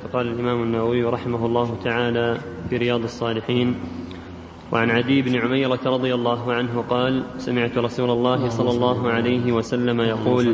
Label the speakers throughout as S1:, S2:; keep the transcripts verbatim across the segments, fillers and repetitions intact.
S1: فقال الإمام النووي رحمه الله تعالى في رياض الصالحين: وعن عدي بن عميرة رضي الله عنه قال: سمعت رسول الله صلى الله عليه وسلم يقول: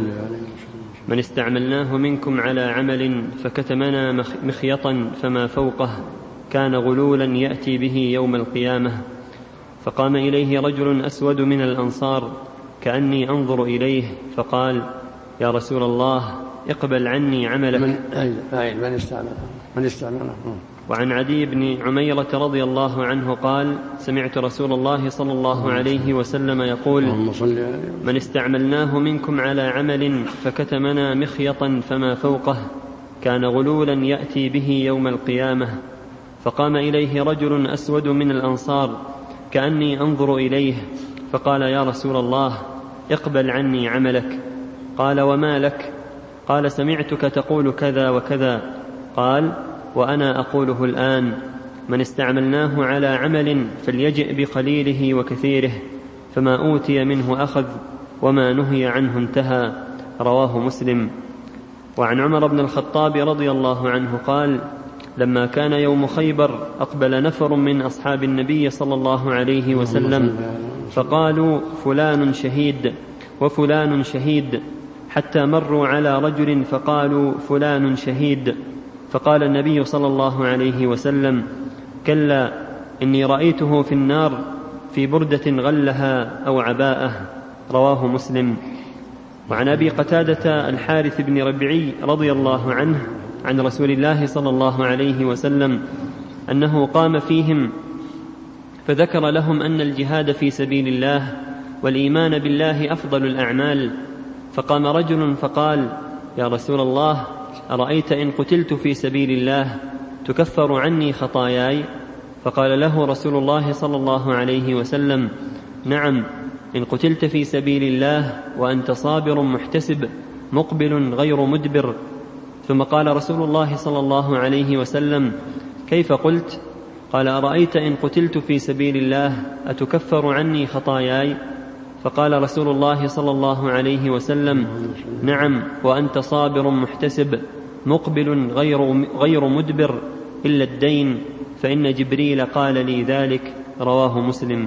S1: من استعملناه منكم على عمل فكتمنا مخيطا فما فوقه كان غلولا يأتي به يوم القيامة. فقام إليه رجل أسود من الأنصار كأني أنظر إليه فقال: يا رسول الله اقبل عني عملك.
S2: من, من استعمله من استعمله
S1: وعن عدي بن عميرة رضي الله عنه قال: سمعت رسول الله صلى الله عليه وسلم يقول: من استعملناه منكم على عمل فكتمنا مخيطا فما فوقه كان غلولا يأتي به يوم القيامة. فقام إليه رجل أسود من الأنصار كأني أنظر إليه فقال: يا رسول الله اقبل عني عملك. قال: وما لك؟ قال: سمعتك تقول كذا وكذا. قال: وأنا أقوله الآن: من استعملناه على عمل فليجئ بقليله وكثيره، فما أوتي منه أخذ وما نهي عنه انتهى. رواه مسلم. وعن عمر بن الخطاب رضي الله عنه قال: لما كان يوم خيبر أقبل نفر من أصحاب النبي صلى الله عليه وسلم فقالوا: فلان شهيد وفلان شهيد، حتى مروا على رجل فقالوا: فلان شهيد. فقال النبي صلى الله عليه وسلم: كلا، إني رأيته في النار في بردة غلها أو عباءة. رواه مسلم. وعن أبي قتادة الحارث بن ربيعي رضي الله عنه عن رسول الله صلى الله عليه وسلم أنه قام فيهم فذكر لهم أن الجهاد في سبيل الله والإيمان بالله أفضل الأعمال. فقام رجل فقال: يا رسول الله، أرأيت إن قتلت في سبيل الله تكفر عني خطاياي؟ فقال له رسول الله صلى الله عليه وسلم: نعم، إن قتلت في سبيل الله وأنت صابر محتسب مقبل غير مدبر. ثم قال رسول الله صلى الله عليه وسلم: كيف قلت؟ قال: أرأيت إن قتلت في سبيل الله أتكفر عني خطاياي؟ فقال رسول الله صلى الله عليه وسلم: نعم، وأنت صابر محتسب مقبل غير, غير مدبر إلا الدين، فإن جبريل قال لي ذلك. رواه مسلم.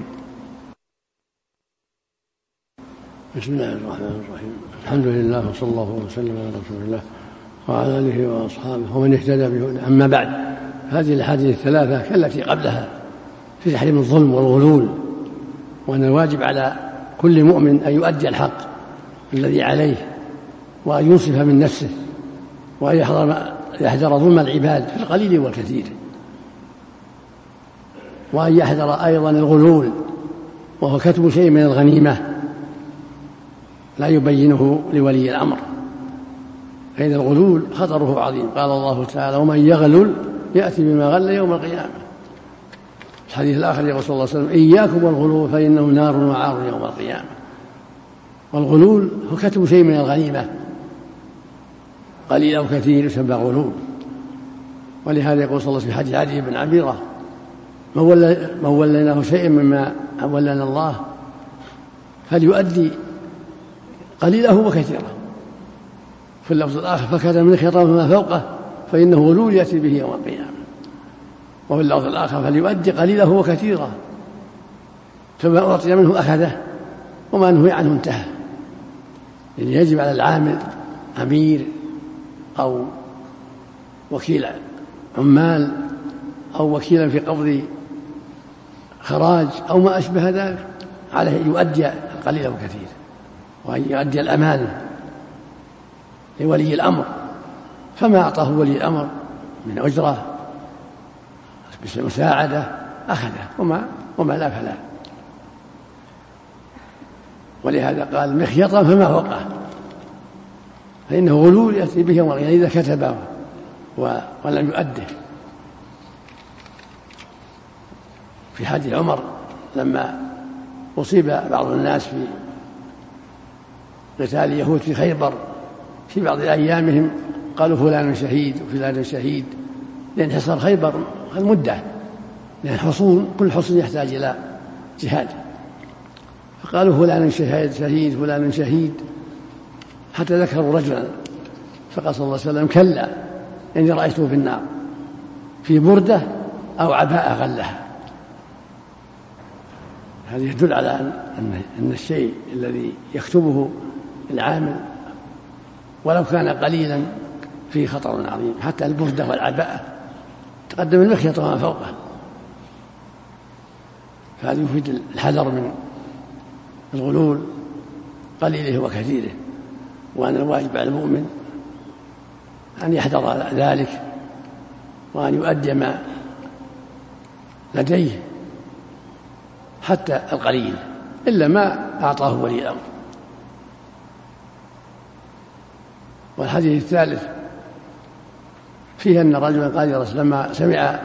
S2: بسم الله الرحمن الرحيم. الحمد لله وصلى الله وسلم على رسول الله وعلى آله وأصحابه ومن اهتدى به. أما بعد، هذه الأحاديث الثلاثة كالتي قبلها في تحريم الظلم والغلول، وأن الواجب على كل مؤمن أن يؤدي الحق الذي عليه، وأن ينصف من نفسه، وأن يحذر ظلم العباد في القليل والكثير، وأن يحذر أيضا الغلول وهو كتب شيء من الغنيمة لا يبينه لولي الأمر، فإن الغلول خطره عظيم. قال الله تعالى: ومن يغلل يأتي بما غل يوم القيامة. الحديث الآخر يقول صلى الله عليه وسلم: إياكم والغلول فإنه نار وعار يوم القيامة. والغلول هو كتب شيء من الغنيمة قليل أو كثير يسمى غلول. ولهذا يقول صلى الله عليه وسلم في حديث عدي بن عميرة: من وليناه شيء مما ولنا الله فليؤدي قليله وكثيره. في اللفظ الآخر: فكتم من خطام فما فوقه فإنه غلول يأتي به يوم القيامة. وفي اللفظ الآخر: فليؤدي قليله وكثيره، فما أعطي منه أخذه وما نهي عنه انتهى. يعني يجب على العامل أمير أو وكيل عمال أو وكيلا في قبض خراج أو ما أشبه ذلك، عليه أن يؤدي القليل وكثير، وأن يؤدي الأمانة لولي الأمر، فما أعطاه ولي الأمر من أجرة مساعدة أخذه، وما, وما لا فلا. ولهذا قال: مخيطا فما فوقه، فإنه غلول يأتي به يوم القيامة إذا كتبه ولم يؤده. في حديث عمر لما أصيب بعض الناس في قتال اليهود في خيبر في بعض أيامهم قالوا: فلان شهيد وفلان شهيد، لأن حصار خيبر المدة، لأن حصون كل حصن يحتاج إلى جهاد، فقالوا: فلان شهيد شهيد فلان شهيد، حتى ذكروا رجلا، فقال صلى الله عليه وسلم: كلا، إني رأيته في النار. في بردة أو عباءة غلها. هذا يدل على أن أن الشيء الذي يكتبه العامل ولو كان قليلا فيه خطر عظيم، حتى البردة والعباءة تقدم المخيط وما فوقه. فهذا يفيد الحذر من الغلول قليله وكثيره، وأن الواجب على المؤمن أن يحذر ذلك وأن يؤدي ما لديه حتى القليل إلا ما أعطاه ولي الأمر. والحديث الثالث فيه أن رجلا قال يا رسول الله لما سمع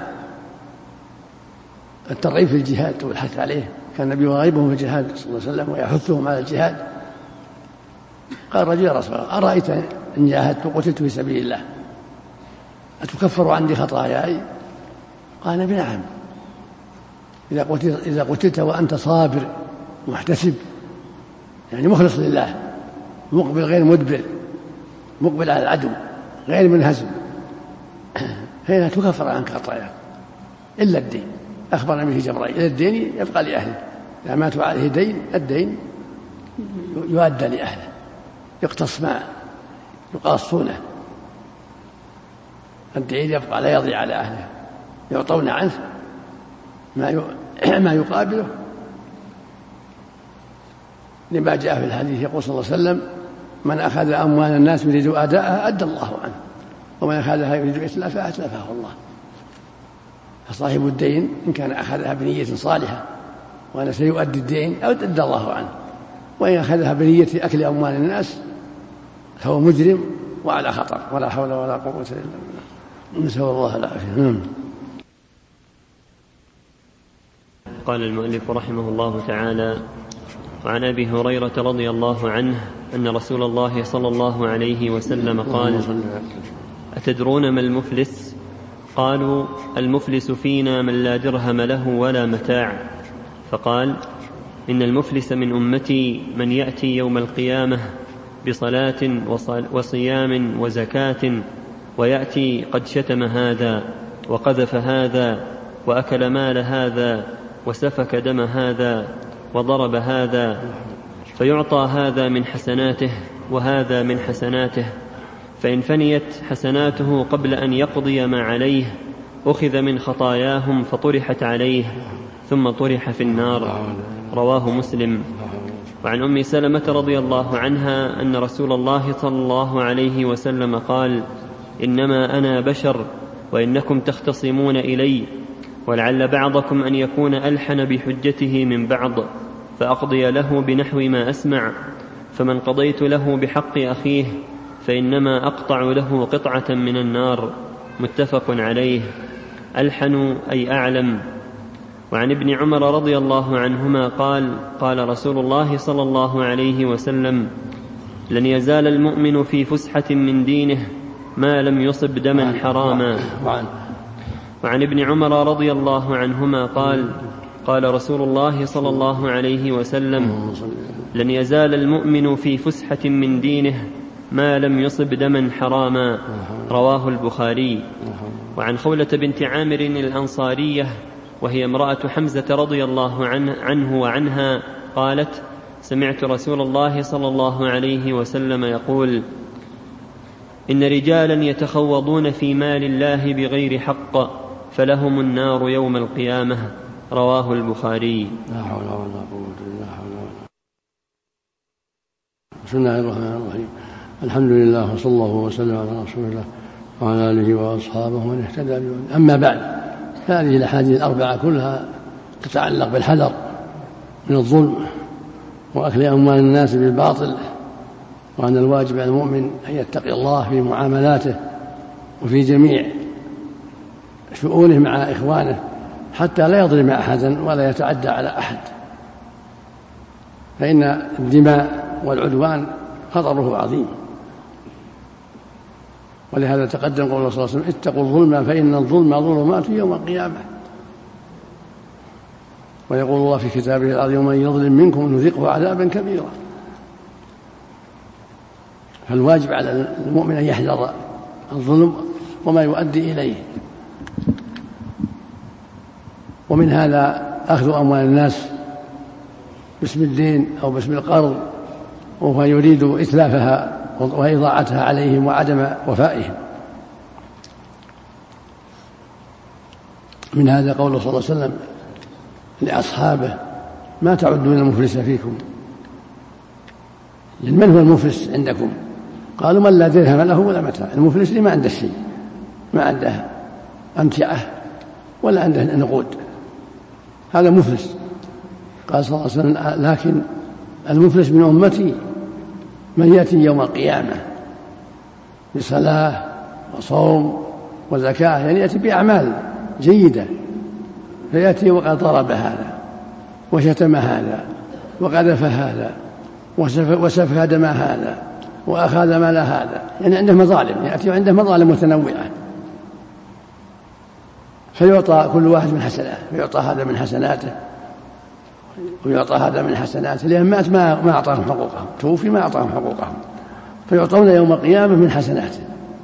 S2: الترغيب في الجهاد والحث عليه، كان النبي يرغبهم في الجهاد صلى الله عليه وسلم ويحثهم على الجهاد، قال رجل يا رسول الله أرأيت إن جاهدت وقتلت في سبيل الله أتكفر عني خطاياي؟ قال النبي نعم، إذا قتلت, إذا قتلت وأنت صابر محتسب، يعني مخلص لله، مقبل غير مدبر، مقبل على العدو غير منهزم، فإنها تكفر عنك خطاياك إلا الدين. أخبرنا به جبرائيل إلى الدين يبقى لأهله، إذا ماتوا عليه دين الدين يؤدى لأهله، يقتص معه يقاصونه، الدين يبقى لا يضيع على أهله، يعطون عنه ما ما يقابله، لما جاء في الحديث يقول صلى الله عليه وسلم من أخذ أموال الناس يريد أداءها أدى الله عنه، ومن أخذها يريد إتلافها أتلفه الله. فصاحب الدين إن كان أخذها بنية صالحة وأنا سيؤدي الدين أو أدى الله عنه، وإن أخذها بنية أكل أموال الناس فهو مجرم وعلى خطر، ولا حول ولا قوة إلا بالله، نسأل الله العافية.
S1: قال المؤلف رحمه الله تعالى: وعن أبي هريرة رضي الله عنه أن رسول الله صلى الله عليه وسلم قال: أتدرون ما المفلس؟ قالوا: المفلس فينا من لا درهم له ولا متاع. فقال: إن المفلس من أمتي من يأتي يوم القيامة بصلاة وصيام وزكاة، ويأتي قد شتم هذا وقذف هذا وأكل مال هذا وسفك دم هذا وضرب هذا، فيعطى هذا من حسناته وهذا من حسناته، فإن فنيت حسناته قبل أن يقضي ما عليه أخذ من خطاياهم فطرحت عليه ثم طرح في النار. رواه مسلم. وعن أم سلمة رضي الله عنها أن رسول الله صلى الله عليه وسلم قال: إنما أنا بشر وإنكم تختصمون إلي، ولعل بعضكم أن يكون ألحن بحجته من بعض، فأقضي له بنحو ما أسمع، فمن قضيت له بحق أخيه فإنما أقطع له قطعة من النار. متفق عليه. ألحن أي أعلم. وعن ابن عمر رضي الله عنهما قال: قال رسول الله صلى الله عليه وسلم: لن يزال المؤمن في فسحة من دينه ما لم يصب دما حراما. وعن ابن عمر رضي الله عنهما قال: قال رسول الله صلى الله عليه وسلم: لن يزال المؤمن في فسحة من دينه ما لم يصب دما حراما. رواه البخاري. وعن خولة بنت عامر الأنصارية وهي امرأة حمزة رضي الله عنه وعنها قالت: سمعت رسول الله صلى الله عليه وسلم يقول: إن رجالا يتخوضون في مال الله بغير حق فلهم النار يوم القيامة. رواه البخاري.
S2: لا حول ولا قوة إلا بالله. بسم الله الرحمن الرحيم. الحمد لله وصلى الله وسلم على رسول الله وعلى آله وأصحابه ومن اهتدى بهداه. أما بعد، هذه الأحاديث الأربعة كلها تتعلق بالحذر من الظلم وأكل أموال الناس بالباطل، وأن الواجب على المؤمن أن يتقي الله في معاملاته وفي جميع شؤونه مع إخوانه، حتى لا يظلم أحدا ولا يتعدى على أحد، فإن الدماء والعدوان خطره عظيم. ولهذا تقدم قول الله صلى الله عليه وسلم: اتقوا الظلم فإن الظلم ظلمات يوم القيامة. ويقول الله في كتابه العظيم: ومن يظلم منكم نذقه عذابا كبيرا. فالواجب على المؤمن أن يحذر الظلم وما يؤدي إليه، ومن هذا أخذ أموال الناس باسم الدين أو باسم القرض وهو يريد إتلافها وإضاعتها عليهم وعدم وفائهم. من هذا قوله صلى الله عليه وسلم لأصحابه ما تعدون المفلس فيكم، من هو المفلس عندكم؟ قالوا من لا درهم له ولا متاع. المفلس اللي ما عنده شيء، ما عنده أمتعة ولا عنده نقود، هذا مفلس. قال صلى الله عليه وسلم لكن المفلس من أمتي من يأتي يوم القيامة بصلاة وصوم وزكاة، يعني يأتي بأعمال جيدة، فيأتي وقد ضرب هذا وشتم هذا وقذف هذا وسفك دم هذا وأخذ مال هذا، يعني عنده مظالم، يأتي عنده مظالم متنوعة، فيعطى كل واحد من حسناته، فيعطى هذا من حسناته ويعطى هذا من حسناته، لأن مات ما ما أعطاهم حقوقهم، توفي ما أعطاهم حقوقهم، فيعطون يوم القيامة من حسناته.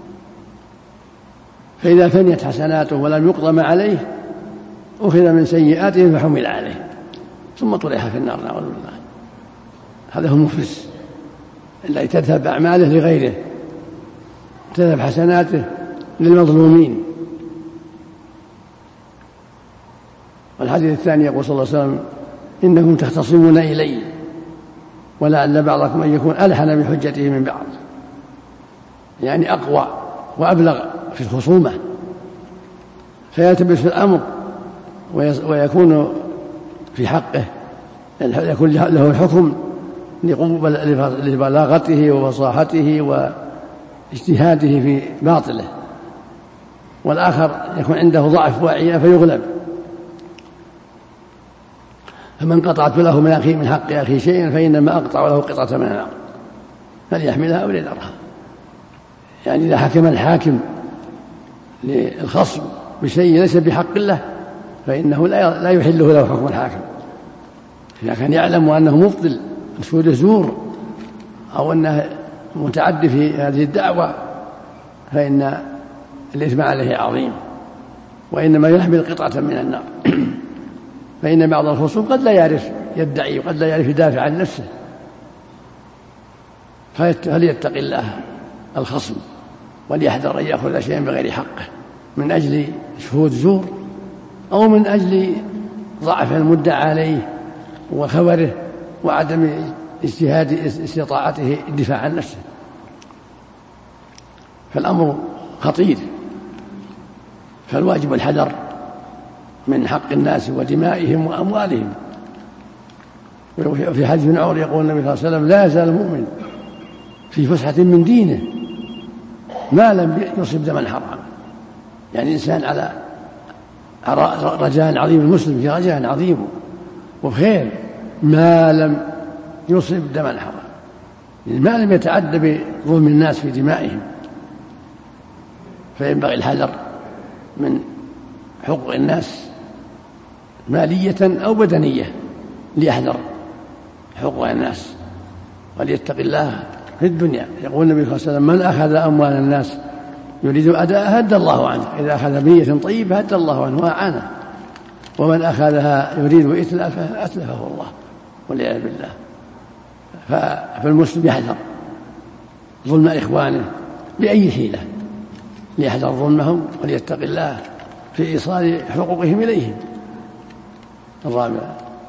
S2: فإذا فنيت حسناته ولم يقضى ما عليه أخذ من سيئاته فحمل عليه ثم طرح في النار نعوذ بالله. هذا هو المفلس الذي تذهب أعماله لغيره، تذهب حسناته للمظلومين. والحديث الثاني يقول صلى الله عليه وسلم إنكم تختصمون إلي ولعل بعضكم أن يكون ألحن بحجته من بعض، يعني أقوى وأبلغ في الخصومة، فيلتبس في الأمر ويكون في حقه يكون له الحكم لبلاغته وفصاحته واجتهاده في باطله، والآخر يكون عنده ضعف وعي فيغلب. فمن قطعت له من أخيه من حق أخيه شيئا فإنما أقطع له قطعة من النار فليحملها أو ليذرها. يعني إذا حكم الحاكم للخصم بشيء ليس بحق الله فإنه لا يحله له حكم الحاكم. إذا كان يعلم أنه مبطل شهود الزور أو أنه متعدي في هذه الدعوة فإن الإثم عليه عظيم، وإنما يحمل قطعة من النار. فإن بعض الخصوم قد لا يعرف يدعي وقد لا يعرف يدافع عن نفسه، فليتق الله الخصم وليحذر أن يأخذ شيئا بغير حقه من أجل شهود زور أو من أجل ضعف المدعى عليه وخبره وعدم اجتهاد استطاعته الدفاع عن نفسه. فالأمر خطير، فالواجب الحذر من حق الناس ودمائهم وأموالهم. في حديث ابن عمر يقول النبي صلى الله عليه وسلم لا يزال المؤمن في فسحة من دينه ما لم يصب دما حراما. يعني إنسان على رجاء عظيم، المسلم في رجاء عظيم وخير ما لم يصب دما حراما، يعني ما لم يتعدى بظلم الناس في دمائهم. فينبغي الحذر من حقوق الناس مالية أو بدنية، ليحذر حقوق الناس وليتق الله في الدنيا. يقول النبي صلى الله عليه وسلم من أخذ أموال الناس يريد أداءها هدى الله عنه، إذا أخذ بنية طيبة هدى الله عنه وأعانه، ومن أخذها يريد إتلافها أتلفه الله والعياذ بالله. فالمسلم يحذر ظلم إخوانه بأي حيلة، ليحذر ظلمهم وليتق الله في إيصال حقوقهم إليهم. الرابع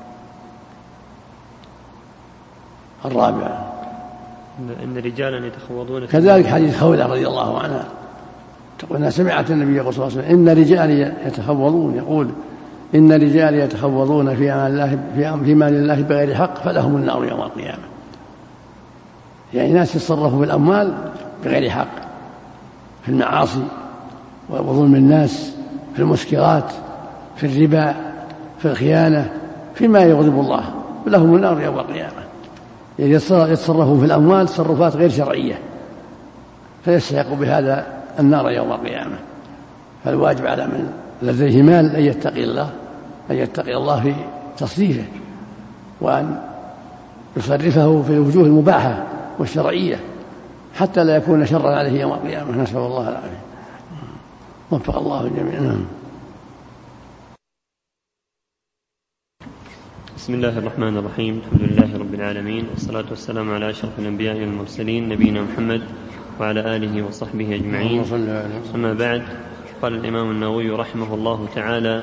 S2: الرابع
S1: إن رجالا يتخوضون
S2: كذلك حديث خولة رضي الله عنها تقول أنها سمعت النبي يقول صلى الله عليه وسلم إن رجالا يتخوضون، يقول إن رجال يتخوضون في مال الله في مال الله بغير حق فلهم النار يوم القيامة. يعني ناس يتصرفوا بالأموال بغير حق، في المعاصي وظلم الناس، في المسكرات، في الربا، في الخيانة، فيما يغضب الله، لهم النار يوم القيامة. يعني يتصرفوا في الأموال تصرفات غير شرعية فيستحق بهذا النار يوم القيامة. فالواجب على من لديه مال أن يتقي الله أن يتقي الله في تصريفه وأن يصرفه في الوجوه المباحة والشرعية حتى لا يكون شرا عليه يوم القيامة. نسأل الله العافية. وفق الله الجميع.
S1: بسم الله الرحمن الرحيم. الحمد لله رب العالمين، والصلاة والسلام على أشرف الأنبياء والمرسلين نبينا محمد وعلى آله وصحبه أجمعين. أما بعد، قال الإمام النووي رحمه الله تعالى: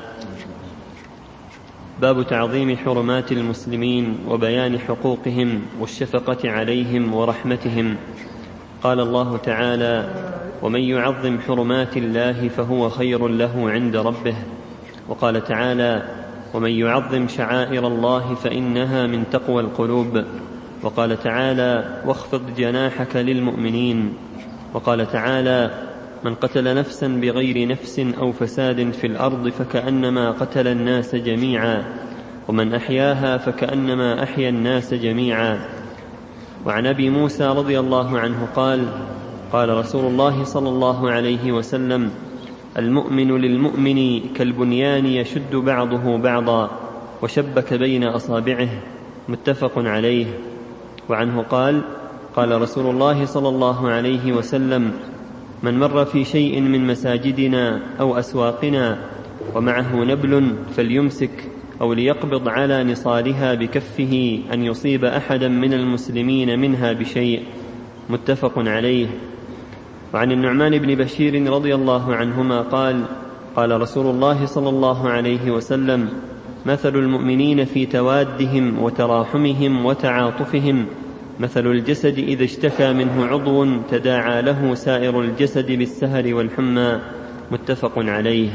S1: باب تعظيم حرمات المسلمين وبيان حقوقهم والشفقة عليهم ورحمتهم. قال الله تعالى: ومن يعظم حرمات الله فهو خير له عند ربه. وقال تعالى: ومن يعظم شعائر الله فإنها من تقوى القلوب. وقال تعالى: واخفض جناحك للمؤمنين. وقال تعالى: من قتل نفسا بغير نفس أو فساد في الأرض فكأنما قتل الناس جميعا، ومن أحياها فكأنما أحيا الناس جميعا. وعن أبي موسى رضي الله عنه قال: قال رسول الله صلى الله عليه وسلم: المؤمن للمؤمن كالبنيان يشد بعضه بعضا وشبك بين أصابعه. متفق عليه. وعنه قال: قال رسول الله صلى الله عليه وسلم: من مر في شيء من مساجدنا أو أسواقنا ومعه نبل فليمسك أو ليقبض على نصالها بكفه أن يصيب أحدا من المسلمين منها بشيء. متفق عليه. وعن النعمان بن بشير رضي الله عنهما قال: قال رسول الله صلى الله عليه وسلم: مثل المؤمنين في توادهم وتراحمهم وتعاطفهم مثل الجسد إذا اشتكى منه عضو تداعى له سائر الجسد بالسهر والحمى. متفق عليه.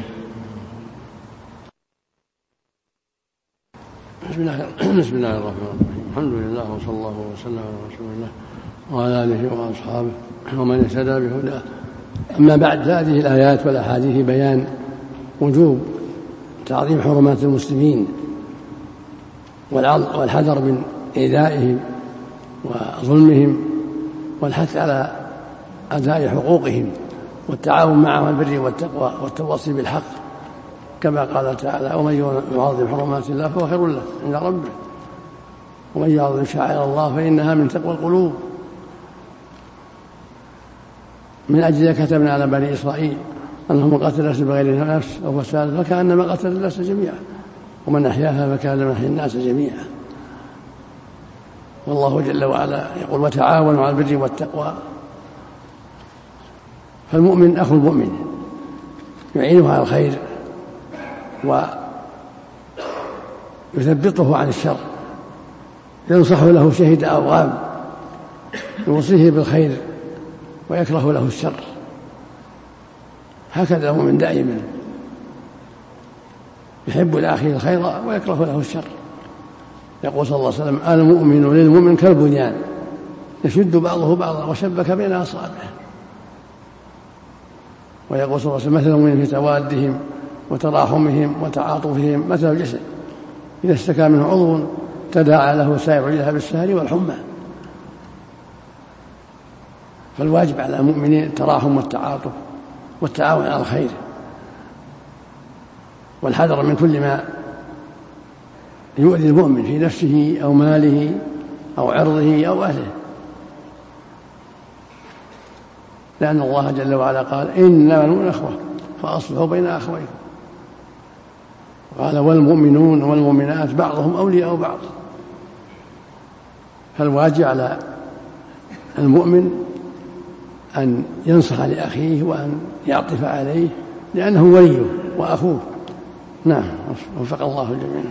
S2: بسم الله, بسم الله الرحمن الرحيم. الحمد لله، وصلى الله وسلم على رسول الله وعلى آله وأصحابه ومن اهتدى بهداه. أما بعد، هذه الآيات والأحاديث بيان وجوب تعظيم حرمات المسلمين والحذر من إيذائهم وظلمهم، والحث على أداء حقوقهم والتعاون معهم على البر والتقوى والتواصي بالحق، كما قال تعالى: ومن يعظم حرمات الله فهو خير له عند ربه، ومن يعظم شعائر الله فإنها من تقوى القلوب. من أجل ذلك كتبنا على بني إسرائيل أنه من قتل نفسا بغير نفس أو فساد فكأنما قتل الناس جميعا، ومن أحياها فكأنما أحيا الناس جميعا. والله جل وعلا يقول: وتعاونوا على البر والتقوى. فالمؤمن أخو المؤمن يعينه على الخير ويثبطه عن الشر، ينصح له شهد أو غاب، يوصيه بالخير ويكره له الشر. هكذا المؤمن دائما يحب لأخيه الخير ويكره له الشر. يقول صلى الله عليه وسلم: المؤمن للمؤمن كالبنيان يشد بعضه بعضا وشبك بين أصابعه. ويقول صلى الله عليه وسلم: مثل المؤمنين في توادهم وتراحمهم وتعاطفهم مثل الجسد إذا اشتكى منه عضو تداعى له سائر الجسد بالسهر والحمى. فالواجب على المؤمنين التراحم والتعاطف والتعاون على الخير، والحذر من كل ما يؤذي المؤمن في نفسه أو ماله أو عرضه أو أهله، لأن الله جل وعلا قال: إنما المؤمنون إخوة فأصلحوا بين أخويكم. قال: والمؤمنون والمؤمنات بعضهم أولياء بعض. فالواجب على المؤمن أن ينصح لأخيه وأن يعطف عليه، لأنه وليه وأخوه. نعم، وفق الله الجميع.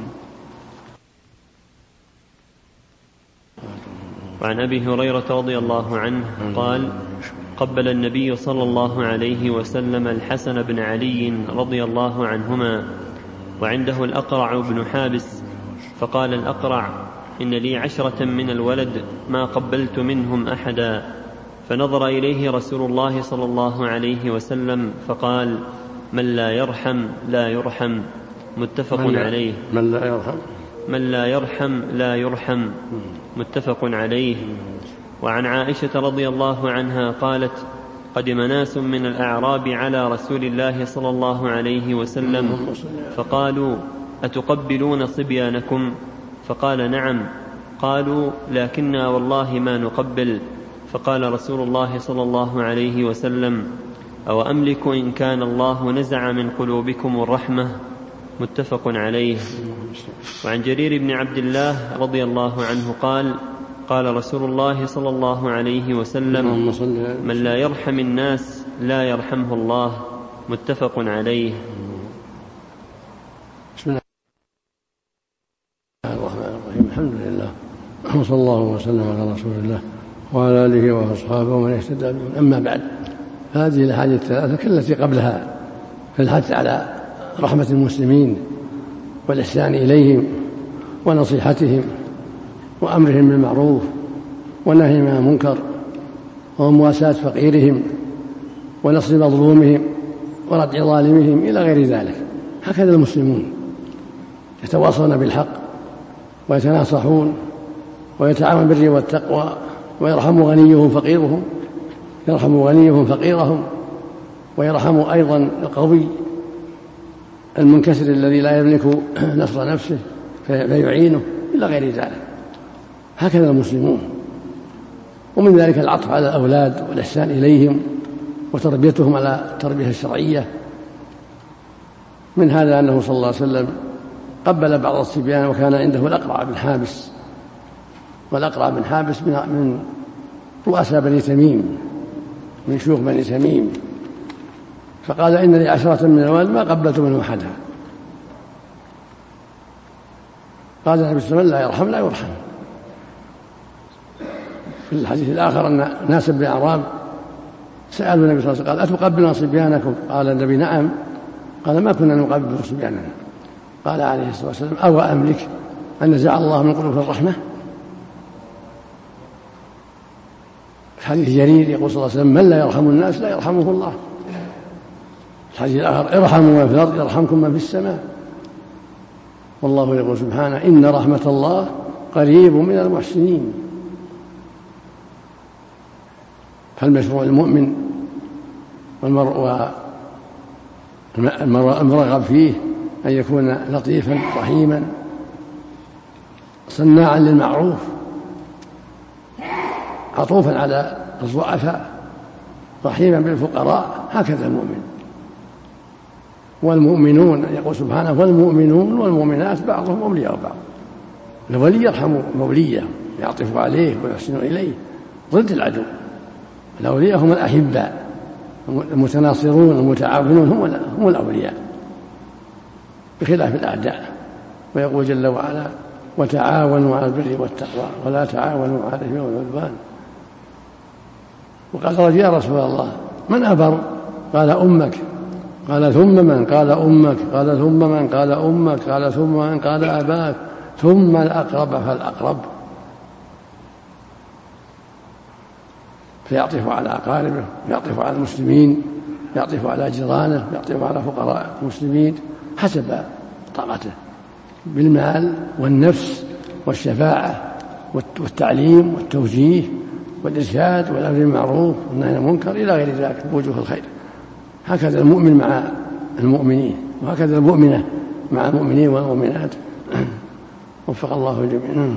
S1: وعن أبي هريرة رضي الله عنه قال: قبل النبي صلى الله عليه وسلم الحسن بن علي رضي الله عنهما وعنده الأقرع بن حابس، فقال الأقرع: إن لي عشرة من الولد ما قبلت منهم أحدا. فنظر إليه رسول الله صلى الله عليه وسلم فقال: من لا يرحم لا يرحم. متفق عليه.
S2: من لا يرحم
S1: من لا يرحم لا يرحم. متفق عليه. وعن عائشة رضي الله عنها قالت: قدم ناس من الأعراب على رسول الله صلى الله عليه وسلم فقالوا: أتقبلون صبيانكم؟ فقال: نعم. قالوا: لكننا والله ما نقبل. فقال رسول الله صلى الله عليه وسلم: أو أملك إن كان الله نزع من قلوبكم الرحمة. متفق عليه. وعن جرير بن عبد الله رضي الله عنه قال قال رسول الله صلى الله عليه وسلم من لا يرحم الناس لا يرحمه الله. متفق عليه.
S2: بسم الله الرحمن الرحيم. الحمد لله وصلى الله وسلم على رسول الله وعلى آله وأصحابه ومن اهتدى بهم. أما بعد، هذه الأحاديث الثلاثة كالتي قبلها في الحث على رحمة المسلمين والإحسان إليهم ونصيحتهم وأمرهم بالمعروف ونهيهم عن المنكر ومواساة فقيرهم ونصر مظلومهم ورد ظالمهم إلى غير ذلك. هكذا المسلمون يتواصون بالحق ويتناصحون ويتعاون بالبر والتقوى ويرحم غنيهم فقيرهم يرحم غنيهم فقيرهم ويرحم أيضا القوي المنكسر الذي لا يملك نصر نفسه فيعينه إلى غير ذلك. هكذا المسلمون. ومن ذلك العطف على الأولاد والإحسان إليهم وتربيتهم على التربية الشرعية. من هذا أنه صلى الله عليه وسلم قبل بعض الصبيان وكان عنده الأقرع بن حابس، والأقرع بن حابس من رؤساء بني تميم، من شيوخ بني تميم، فقال إن لي عشرة من الولد ما قبلت منهم أحدها. قال النبي صلى الله عليه وسلم لا يرحم لا يرحم. في الحديث الآخر أن ناس بالأعراب سألوا النبي صلى الله عليه وسلم قال أتقبلون صبيانكم؟ قال النبي نعم. قال ما كنا نقبل صبياننا. قال عليه الصلاة والسلام أو أملك أن نزع الله من قلوب الرحمة. في حديث جرير يقول صلى الله عليه وسلم من لا يرحم الناس لا يرحمه الله. الحديث الآخر ارحموا من في الأرض يرحمكم من في السماء. والله يقول سبحانه إن رحمة الله قريب من المحسنين. فالمشروع المؤمن والمرغب فيه أن يكون لطيفا رحيما صناعا للمعروف عطوفا على الضعفاء رحيما بالفقراء. هكذا المؤمن. والمؤمنون يقول سبحانه والمؤمنون والمؤمنات بعضهم أولياء بعض. الولي يرحم موليه يعطف عليه ويحسن إليه ضد العدو. الأولياء هم الأحباء المتناصرون المتعاونون هم الأولياء بخلاف الأعداء. ويقول جل وعلا وتعاونوا على البر والتقوى ولا تعاونوا على الإثم والعدوان. وقال رجل يا رسول الله من أبر؟ قال أمك. قال ثم من؟ قال أمك. قال ثم من؟ قال أمك. قال ثم من؟ قال أباك. ثم الأقرب فالأقرب. فيعطف على أقاربه، يعطف على المسلمين، يعطف على جيرانه، يعطف على فقراء المسلمين حسب طاقته بالمال والنفس والشفاعة والتعليم والتوجيه والإرشاد والأمر بالمعروف والنهي عن المنكر إلى غير ذلك بوجوه الخير. هكذا المؤمن مع المؤمنين، وهكذا المؤمنة مع المؤمنين والمؤمنات. وفق الله الجميع.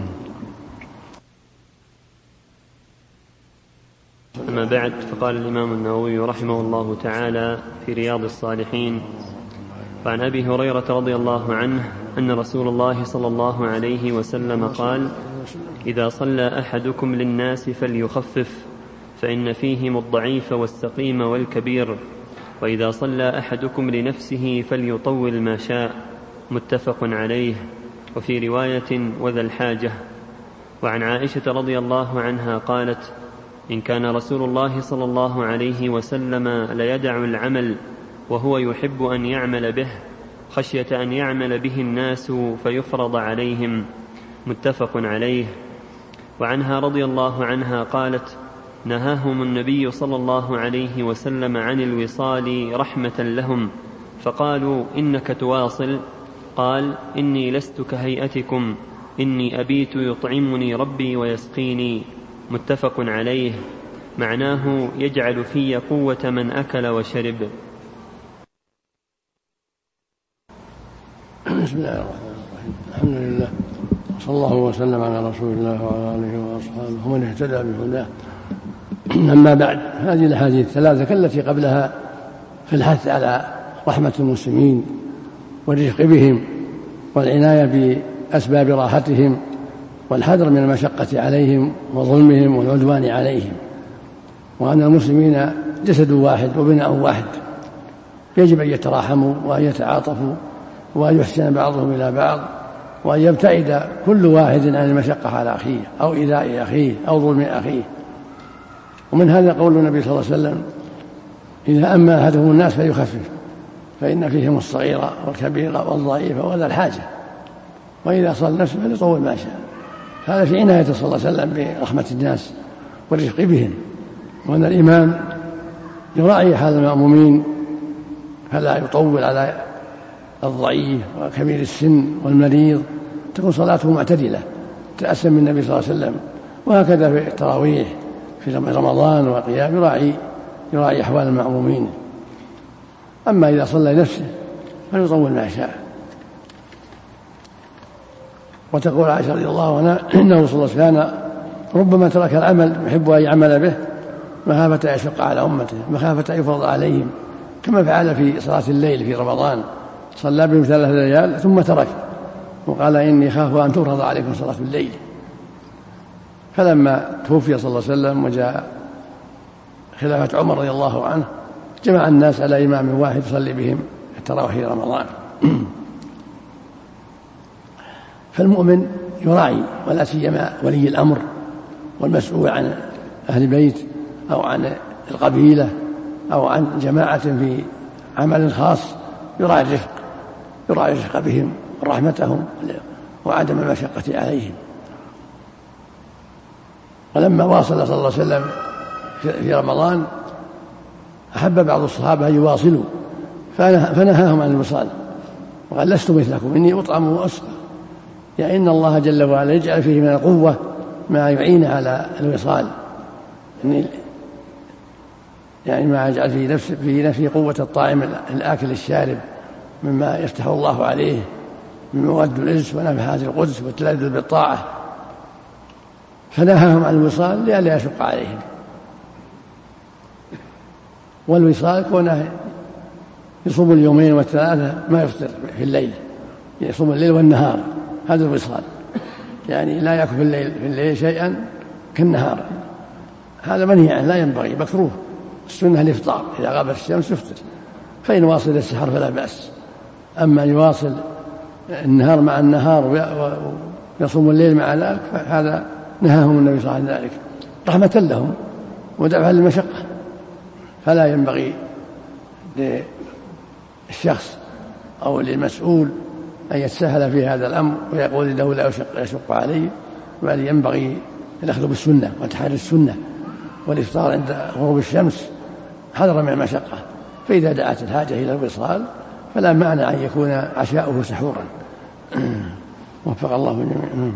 S1: أما بعد، فقال الإمام النووي رحمه الله تعالى في رياض الصالحين: وعن أبي هريرة رضي الله عنه أن رسول الله صلى الله عليه وسلم قال: إذا صلى أحدكم للناس فليخفف، فإن فيهم الضعيف والسقيم والكبير، وإذا صلى أحدكم لنفسه فليطول ما شاء. متفق عليه. وفي رواية وذا الحاجة. وعن عائشة رضي الله عنها قالت: إن كان رسول الله صلى الله عليه وسلم ليدع العمل وهو يحب أن يعمل به خشية أن يعمل به الناس فيفرض عليهم. متفق عليه. وعنها رضي الله عنها قالت: نهاهم النبي صلى الله عليه وسلم عن الوصال رحمة لهم، فقالوا: إنك تواصل؟ قال: إني لست كهيئتكم، إني أبيت يطعمني ربي ويسقيني. متفق عليه. معناه يجعل في قوة من أكل وشرب.
S2: بسم الله الرحمن الرحيم. الحمد لله صلى الله وسلم على رسول الله وعلى آله وأصحابه ومن اهتدى بهداه. أما بعد، هذه الأحاديث الثلاثة كالتي قبلها في الحث على رحمة المسلمين والرفق بهم والعناية بأسباب راحتهم والحذر من المشقة عليهم وظلمهم والعدوان عليهم، وأن المسلمين جسد واحد وبناء واحد، يجب أن يتراحموا وأن يتعاطفوا وأن يحسن بعضهم إلى بعض، وأن يبتعد كل واحد عن المشقة على أخيه أو إيذاء أخيه أو ظلم أخيه. ومن هذا قول النبي صلى الله عليه وسلم: إذا أما أحدهم الناس فليخفف، فإن فيهم الصغير والكبير والضعيف وذا الحاجة، وإذا صلى نفسه فليطول ما شاء. هذا في عناية صلى الله عليه وسلم برحمة الناس والرفق بهم، وأن الإمام يراعي حال المأمومين فلا يطول على الضعيف وكبير السن والمريض، تكون صلاته معتدلة تأسم من النبي صلى الله عليه وسلم. وهكذا في التراويح في رمضان والقيام يراعي يراعي أحوال المأمومين. أما إذا صلى نفسه فليطول ما شاء. وتقول عائشة رضي الله عنها: إنه صلى الله عليه وسلم كان ربما ترك العمل يحب أن يعمل به مخافة أن يشق على أمته، مخافة أن يفرض عليهم، كما فعل في صلاة الليل في رمضان، صلى بهم ثلاث ليال ثم ترك وقال: إني خاف أن تفرض عليكم صلاة الليل. فلما توفي صلى الله عليه وسلم وجاء خلافة عمر رضي الله عنه جمع الناس على إمام واحد يصلي بهم التراويح في رمضان. فالمؤمن يراعي، ولا سيما ولي الأمر والمسؤول عن أهل البيت أو عن القبيلة أو عن جماعة في عمل خاص، يراعي الرفق يراعي الرفق بهم ورحمتهم وعدم المشقة عليهم. ولما واصل صلى الله عليه وسلم في رمضان أحب بعض الصحابة أن يواصلوا فنهاهم عن الوصال وقال: لست مثلكم، إني أطعم وأسقى. يعني إن الله جل وعلا يجعل فيه من القوة ما يعين على الوصال، يعني ما يجعل في نفسه في نفسه قوة الطاعم الآكل الشارب مما يفتح الله عليه من مواد الإنس ونفحات القدس والتلذذ بالطاعة، فنهاهم عن الوصال لئلا يشق عليهم. والوصال كونه يصوم اليومين والثلاثة ما يفطر في الليل، يصوم الليل والنهار، هذا الوصال، يعني لا يأكل في الليل في الليل شيئا كالنهار، هذا منهي عنه لا ينبغي، مكروه. السنة الإفطار، إذا غابت الشمس يفطر، فإن واصل السحر فلا بأس. أما يواصل النهار مع النهار ويصوم الليل مع ذلك فهذا نهاهم النبي صلى الله عليه وسلم ذلك رحمة لهم ودفعا للمشقة. فلا ينبغي للشخص أو للمسؤول أن يتساهل في هذا الأمر ويقول إنه لا يشق عليه، بل ينبغي الأخذ بالسنة وتحري السنة والإفطار عند غروب الشمس حذرا من المشقة. فإذا دعت الحاجة إلى الوصال فلا معنى أن يكون عشاؤه سحورا. وفق الله جميعا.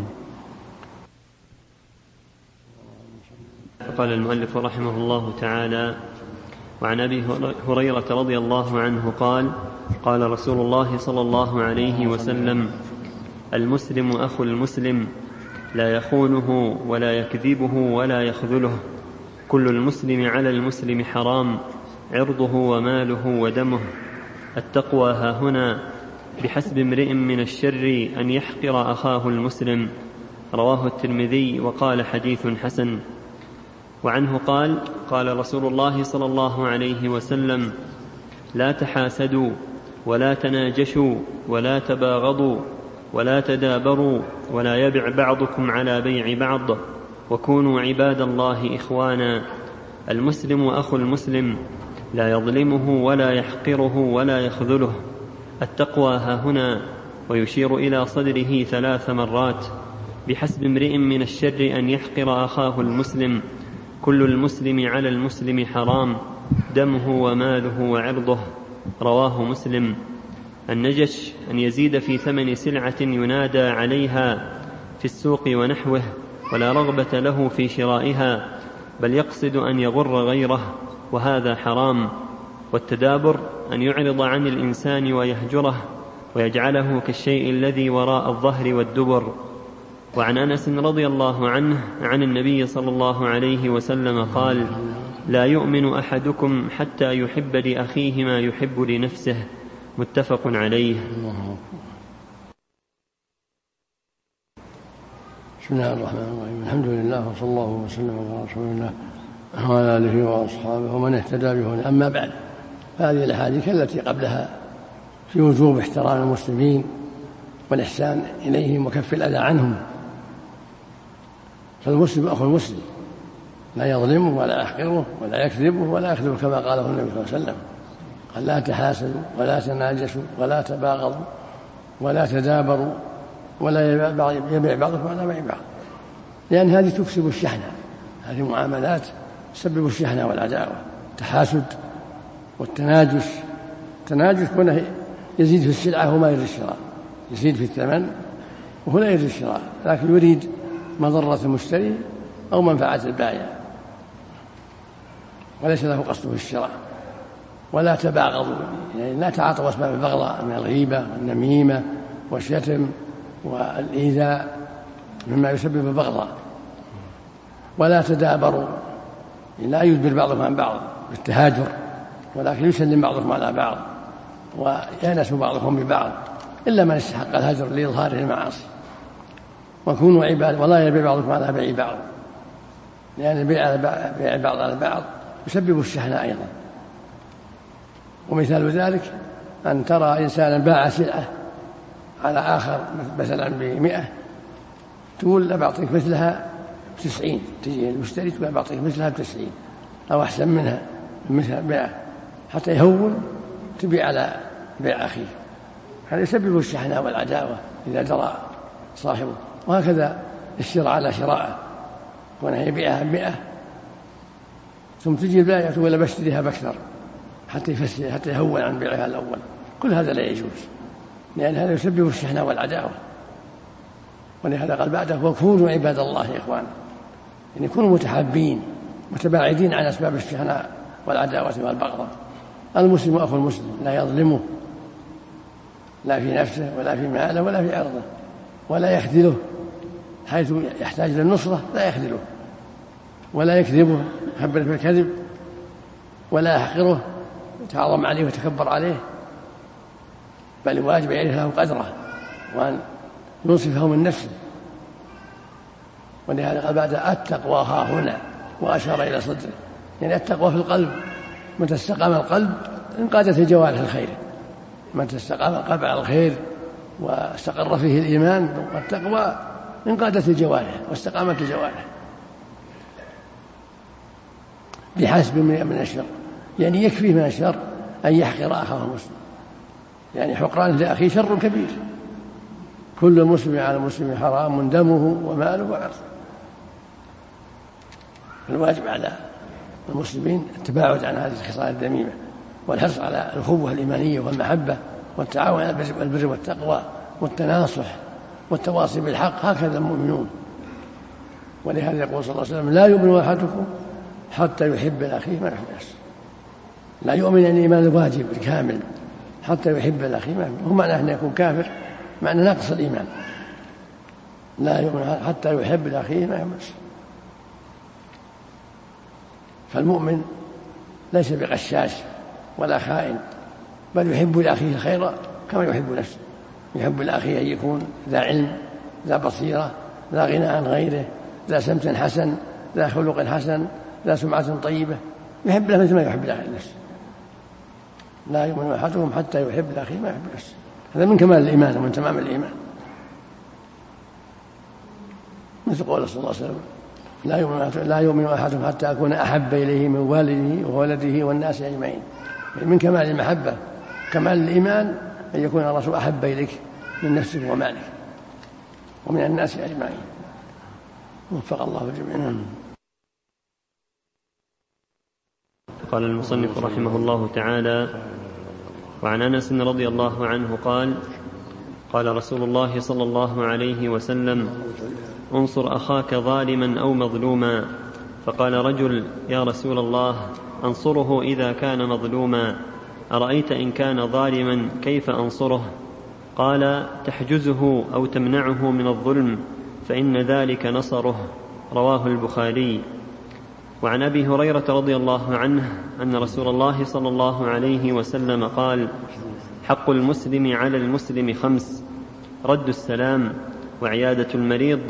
S1: قال المؤلف رحمه الله تعالى: وعن أبي هريرة رضي الله عنه قال: قال رسول الله صلى الله عليه وسلم: المسلم أخو المسلم لا يخونه ولا يكذبه ولا يخذله، كل المسلم على المسلم حرام، عرضه وماله ودمه، التقوى هاهنا، بحسب امرئ من الشر أن يحقر أخاه المسلم. رواه الترمذي وقال: حديث حسن. وعنه قال: قال رسول الله صلى الله عليه وسلم: لا تحاسدوا ولا تناجشوا ولا تباغضوا ولا تدابروا ولا يبع بعضكم على بيع بعض، وكونوا عباد الله إخوانا. المسلم أخو المسلم لا يظلمه ولا يحقره ولا يخذله، التقوى هاهنا، ويشير إلى صدره ثلاث مرات. بحسب امرئ من الشر أن يحقر أخاه المسلم، كل المسلم على المسلم حرام، دمه وماله وعرضه. رواه مسلم. النجش أن يزيد في ثمن سلعة ينادى عليها في السوق ونحوه ولا رغبة له في شرائها، بل يقصد أن يغر غيره، وهذا حرام. والتدابر أن يعرض عن الإنسان ويهجره ويجعله كالشيء الذي وراء الظهر والدبر. وعن أنس رضي الله عنه عن النبي صلى الله عليه وسلم قال: لا يؤمن أحدكم حتى يحب لأخيه ما يحب لنفسه، متفق عليه.
S2: بسم الله الرحمن الرحيم. الحمد لله وصلى الله وسلم على رسول الله وعلى آله وأصحابه ومن اهتدى بهداه. أما بعد، هذه الأحاديث التي قبلها في وجوب احترام المسلمين والإحسان إليهم وكف الأذى عنهم. فالمسلم أخو المسلم، لا يظلمه ولا يحقره ولا يكذبه ولا يكذب، كما قاله النبي صلى الله عليه وسلم، قال لا تحاسدوا ولا تناجشوا ولا تباغضوا ولا تدابروا ولا يبيع بعضكم على بيع بعض، لأن هذه تكسب الشحنة. هذه معاملات تسبب الشحنة والعداوة، التحاسد والتناجش. التناجش هنا يزيد في السلعة وما يريد الشراء، يزيد في الثمن وهو لا يريد الشراء، لكن يريد مضرة المشتري أو منفعة البائع، وليس له قصده في الشراء. ولا تباغضوا، يعني لا تعاطوا أسباب البغضاء من الغيبة والنميمة والشتم والإيذاء مما يسبب البغضاء. ولا تدابروا، لا يدبر بعضهم عن بعض بالتهاجر، ولكن يسلم بعضهم على بعض ويأنس بعضهم ببعض، إلا من استحق الهجر لإظهار المعاصي. وكونوا عباد، ولا يبيع بعضكم على بيع بعض، لأن البيع بيع بعض على بعض يسبب الشحنة أيضا. ومثال ذلك أن ترى إنسانا باع سلعة على آخر مثلا بمئة، تقول لا بعطيك مثلها بتسعين، تجي المشتري تقول بعطيك مثلها بتسعين أو أحسن منها مثلها بيع، حتى يهون تبيع على بيع أخيه. هذا يسبب الشحنة والعداوة إذا درى صاحبه. وهكذا الشراء على شراءه، وأنه يبيعها بمئة ثم تجي البائع تقول بشتريها بأكثر حتى يفسر حتى يهون عن بيعها الأول. كل هذا لا يجوز، لأن هذا يسبب الشحنة والعداوة. ولهذا قال بعده وكونوا عباد الله يا إخوان، يعني كونوا متحابين متباعدين عن أسباب الشحنة والعداوة والبغضاء. المسلم أخو المسلم، لا يظلمه لا في نفسه ولا في ماله ولا في عرضه، ولا يخذله حيث يحتاج للنصرة، لا يخذله ولا يكذبه يخبر في الكذب، ولا يحقره يتعظم عليه ويتكبر عليه، بل الواجب يعرف له قدره وأن ينصفه من نفسه. ولهذا قال بعد التقوى ها هنا، وأشار إلى صدره، يعني التقوى في القلب. متى استقام القلب انقادت الجوارح الخير، متى استقام القلب على الخير واستقر فيه الإيمان والتقوى انقادت الجوارح واستقامت الجوارح بحسب من الشر. يعني يكفيه من الشر أن يحقر أخاه المسلم، يعني حقران لأخيه شر كبير. كل مسلم على مسلم حرام دمه وماله وعرضه. الواجب على المسلمين التباعد عن هذه الخصال الذميمة، والحرص على الأخوة الإيمانية والمحبة والتعاون على البر والتقوى والتناصح والتواصي بالحق، هكذا المؤمنون. ولهذا يقول صلى الله عليه وسلم لا يؤمن أحدكم حتى يحب لأخيه ما يحب نفسه. لا يؤمن أن الإيمان الواجب الكامل حتى يحب لأخيه ما يحب. هو معنى أن يكون كافر، معنى نقص الإيمان. لا يؤمن حتى يحب لأخيه ما يحب نفسه. فالمؤمن ليس بغشاش ولا خائن، بل يحب لأخيه الخير كما يحب نفسه. يحب لأخيه أن يكون ذا علم ذا بصيرة ذا غنى عن غيره ذا سمت حسن ذا خلق حسن ذا سمعة طيبة، يحب له مثل ما يحب لأخيه نفسه. لا يؤمن أحدهم حتى يحب لأخيه ما يحب نفسه. هذا من كمال الإيمان ومن تمام الإيمان. مثل قول صلى الله عليه وسلم لا يؤمن لا يؤمن أحدهم حتى أكون أحب إليه من والده وولده والناس أجمعين. من كمال المحبة كمال الإيمان أن يكون الرسول أحب إليك من نفسك ومالك ومن الناس أجمعين. وفق الله جميعا.
S1: قال المصنف رحمه الله تعالى: وعن أنس رضي الله عنه قال: قال رسول الله صلى الله عليه وسلم: انصر أخاك ظالما أو مظلوما. فقال رجل: يا رسول الله، أنصره إذا كان مظلوما، أرأيت إن كان ظالما كيف أنصره؟ قال: تحجزه أو تمنعه من الظلم، فإن ذلك نصره. رواه البخاري. وعن أبي هريرة رضي الله عنه أن رسول الله صلى الله عليه وسلم قال: حق المسلم على المسلم خمس: رد السلام، وعيادة المريض،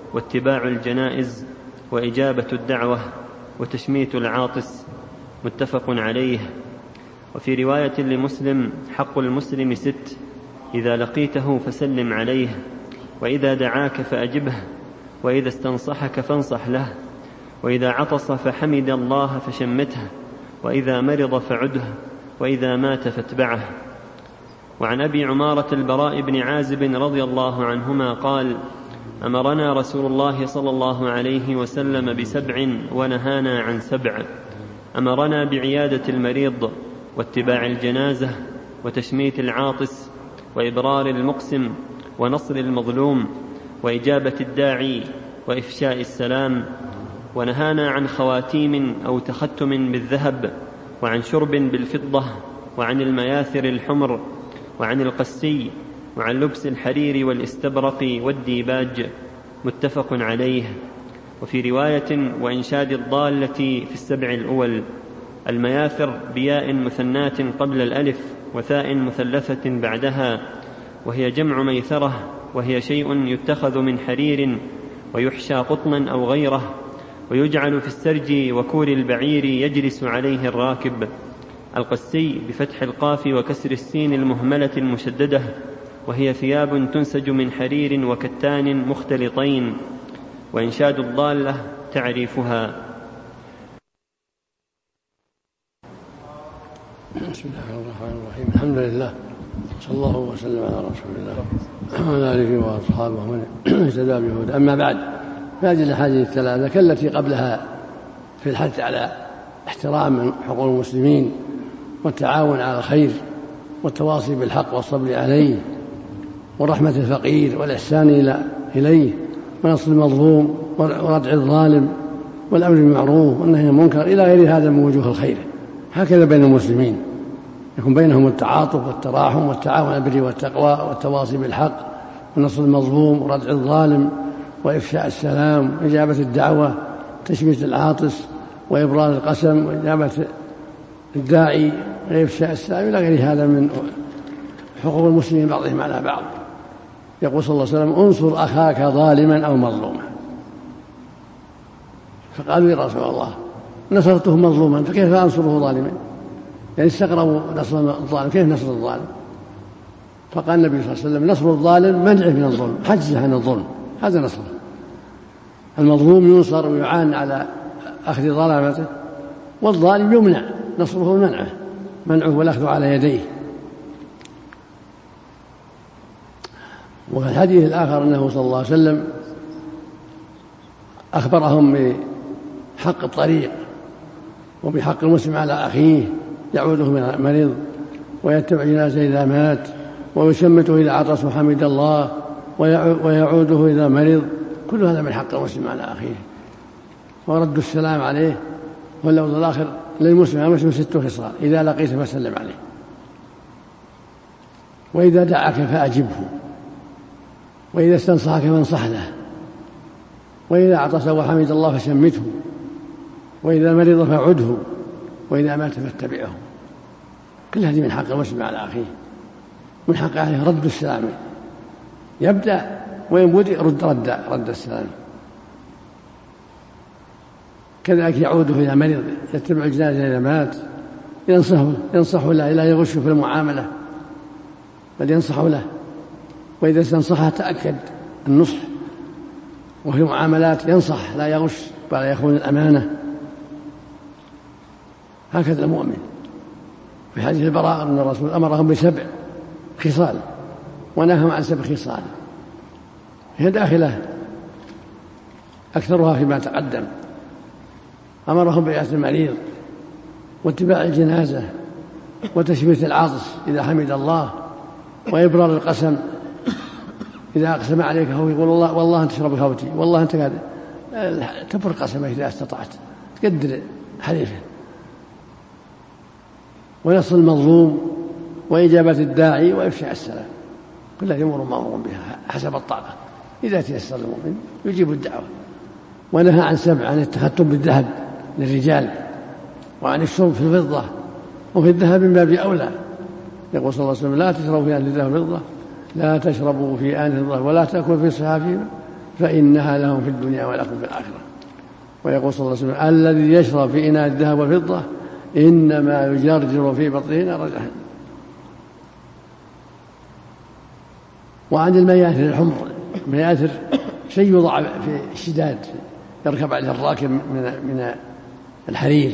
S1: واتباع الجنائز وإجابة الدعوة وتشميت العاطس، متفق عليه. وفي رواية لمسلم: حق المسلم ست: إذا لقيته فسلم عليه، وإذا دعاك فأجبه، وإذا استنصحك فانصح له، وإذا عطس فحمد الله فشمته، وإذا مرض فعده، وإذا مات فاتبعه. وعن أبي عمارة البراء بن عازب رضي الله عنهما قال: أمرنا رسول الله صلى الله عليه وسلم بسبع ونهانا عن سبع: أمرنا بعيادة المريض، واتباع الجنازة، وتشميت العاطس، وإبرار المقسم، ونصر المظلوم، وإجابة الداعي، وإفشاء السلام. ونهانا عن خواتيم أو تختم بالذهب، وعن شرب بالفضة، وعن المياثر الحمر، وعن القسي، وعن لبس الحرير والاستبرق والديباج، متفق عليه. وفي رواية: وإنشاد الضالة في السبع الأول. المياثر بياء مثنات قبل الألف وثاء مثلثة بعدها، وهي جمع ميثرة، وهي شيء يتخذ من حرير ويحشى قطنا أو غيره، ويجعل في السرج وكور البعير يجلس عليه الراكب. القسي بفتح القاف وكسر السين المهملة المشددة، وهي ثياب تنسج من حرير وكتان مختلطين. وإنشاد الضالة تعريفها.
S2: بسم الله الرحمن الرحيم. الحمد لله، صلى الله وسلم على رسول الله وعلى آله وأصحابه ومن اهتدى بهداه. أما بعد، فهذه الأحاديث الثلاثة كالتي قبلها في الحث على احترام حقوق المسلمين والتعاون على الخير والتواصي بالحق والصبر عليه ورحمة الفقير والإحسان إليه ونصر المظلوم وردع الظالم والأمر بالمعروف والنهي عن المنكر إلى غير هذا من وجوه الخير. هكذا بين المسلمين يكون بينهم التعاطف والتراحم والتعاون على البر والتقوى والتواصي بالحق ونصر المظلوم وردع الظالم وإفشاء السلام وإجابة الدعوة تشميت العاطس وإبرار القسم وإجابة الداعي وإفشاء السلام إلى غير هذا من حقوق المسلمين بعضهم على بعض. يقول صلى الله عليه وسلم: انصر أخاك ظالما أو مظلوما. فقالوا: يا رسول الله، نصرته مظلوما فكيف أنصره ظالما؟ يعني استغربوا نصر الظالم، كيف نصر الظالم؟ فقال النبي صلى الله عليه وسلم: نصر الظالم منعه من الظلم، حجزه عن الظلم، هذا نصره. المظلوم ينصر ويعان على أخذ ظلامته، والظالم يمنع، نصره منعه منعه والأخذ على يديه. وفي الحديث الآخر أنه صلى الله عليه وسلم أخبرهم بحق الطريق وبحق المسلم على أخيه، يعوده من المريض ويتبع جنازته إذا مات ويشمته إذا عطس وحمد الله ويعوده إذا مرض، كل هذا من حق المسلم على أخيه. ورد السلام عليه. واللفظ الآخر للمسلم على المسلم ست خصال: إذا لقيت فسلم عليه، وإذا دعاك فأجبه، وإذا استنصحك فانصح له، وإذا عطس وحمد الله فشمته، وإذا مرض فعده، وإذا مات فاتبعه. كل هذه من حق المسلم على أخيه. من حق عليه رد السلام، يبدأ وينبذ رد رد رد السلام. كذلك يعوده إذا مرض، يتبع الجنازة إذا مات، ينصحه ينصحه له لا يغش في المعاملة بل ينصح له، وإذا استنصحه تأكد النصح، وفي المعاملات ينصح لا يغش ولا يخون الأمانة. هكذا المؤمن. في حديث البراء أن الرسول أمرهم بسبع خصال ونهاهم عن سبع خصال، هي داخلة أكثرها فيما تقدم. أمرهم بعيادة المريض واتباع الجنازة وتشميت العاطس إذا حمد الله وإبرار القسم إذا أقسم عليك هو يقول والله والله أنت تشرب خوتي، والله أنت قاعد تبر قسمه إذا استطعت، تقدر حليفه. ونصر المظلوم وإجابة الداعي وإفشاء السلام، كلها أمور مأمور بها حسب الطاقة. إذا تيسر المؤمن يجيب الدعوة. ونهى عن سبع: عن التختم بالذهب للرجال، وعن الشرب في الفضة، وفي الذهب من باب أولى. يقول صلى الله عليه وسلم: لا تشربوا في آن الذهب والفضة، لا تشربوا في آن الفضة، ولا تأكلوا في صحافهم، فإنها لهم في الدنيا ولكم في الآخرة. ويقول صلى الله عليه وسلم الذي يشرب في إناء الذهب والفضة إنما يجرجر في بطنه نار جهنم. وعن المياثر الحمر، المياثر شيء يوضع في الشداد يركب عليه الراكب من من الحرير.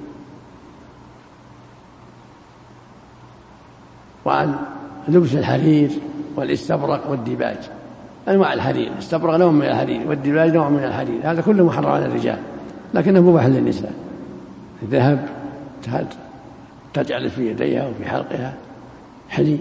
S2: وعن لبس الحرير والاستبرق والديباج، أنواع الحرير، الاستبرق نوع من الحرير والديباج نوع من الحرير، هذا كله محرم على الرجال لكنه مباح للنساء. الذهب تجعل في يديها وفي حلقها حلي،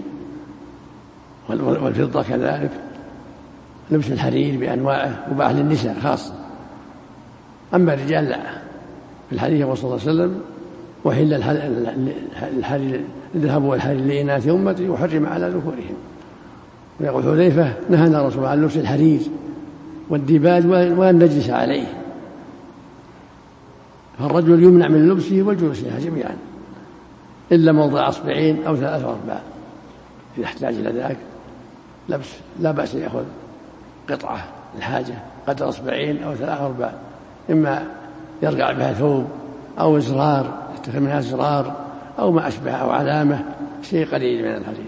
S2: والفضة كذلك. لبس الحرير بأنواعه مباح للنساء خاصة، أما الرجال لا. في الحديث يقول صلى الله عليه وسلم وحل الحرير الذهب والحرير لإناث أمتي وحرم على ذكورهم. ويقول حذيفة نهانا رسول الله عن لبس الحرير والديباج وأن نجلس عليه، فالرجل يمنع من لبسه والجلوس عليها جميعا إلا موضع أصبعين أو ثلاث أرباع إذا احتاج إلى ذلك لبس لا بأس يأخذ قطعة الحاجة قدر أصبعين أو ثلاث أرباع، إما يرقع بها ثوب أو إزرار يتخذ منها إزرار أو ما أشبه أو علامة شيء قليل من الحرير.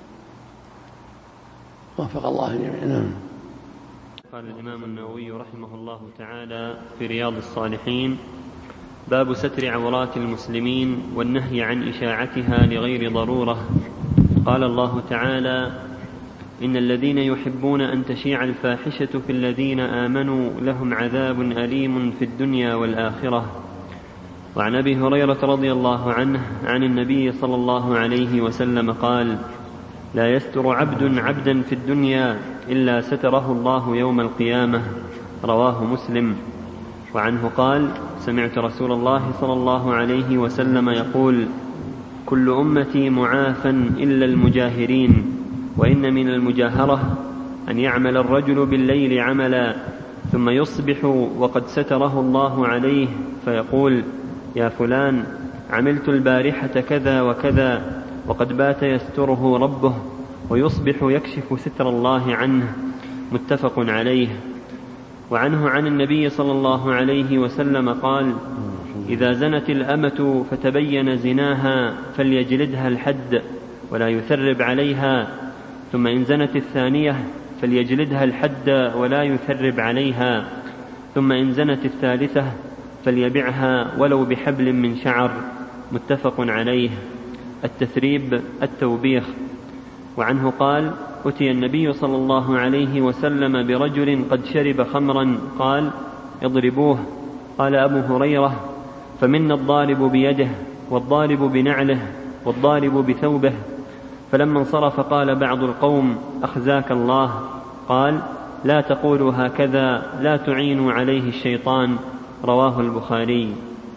S2: وفق الله جميعا.
S1: قال الإمام النووي رحمه الله تعالى في رياض الصالحين باب ستر عورات المسلمين والنهي عن إشاعتها لغير ضرورة. قال الله تعالى إن الذين يحبون أن تشيع الفاحشة في الذين آمنوا لهم عذاب أليم في الدنيا والآخرة. وعن أبي هريرة رضي الله عنه عن النبي صلى الله عليه وسلم قال لا يستر عبد عبدا في الدنيا إلا ستره الله يوم القيامة. رواه مسلم. وعنه قال سمعت رسول الله صلى الله عليه وسلم يقول كل أمتي معافى إلا المجاهرين، وإن من المجاهرة أن يعمل الرجل بالليل عملا ثم يصبح وقد ستره الله عليه فيقول يا فلان عملت البارحة كذا وكذا، وقد بات يستره ربه، ويصبح يكشف ستر الله عنه. متفق عليه. وعنه عن النبي صلى الله عليه وسلم قال إذا زنت الأمة فتبين زناها فليجلدها الحد ولا يثرب عليها، ثم إن زنت الثانية فليجلدها الحد ولا يثرب عليها، ثم إن زنت الثالثة فليبعها ولو بحبل من شعر. متفق عليه. التثريب التوبيخ. وعنه قال أتي النبي صلى الله عليه وسلم برجل قد شرب خمرا قال اضربوه. قال أبو هريرة فمنا الضارب بيده والضارب بنعله والضارب بثوبه. فلما انصرف قال بعض القوم أخزاك الله. قال لا تقولوا هكذا لا تعينوا عليه الشيطان. رواه البخاري.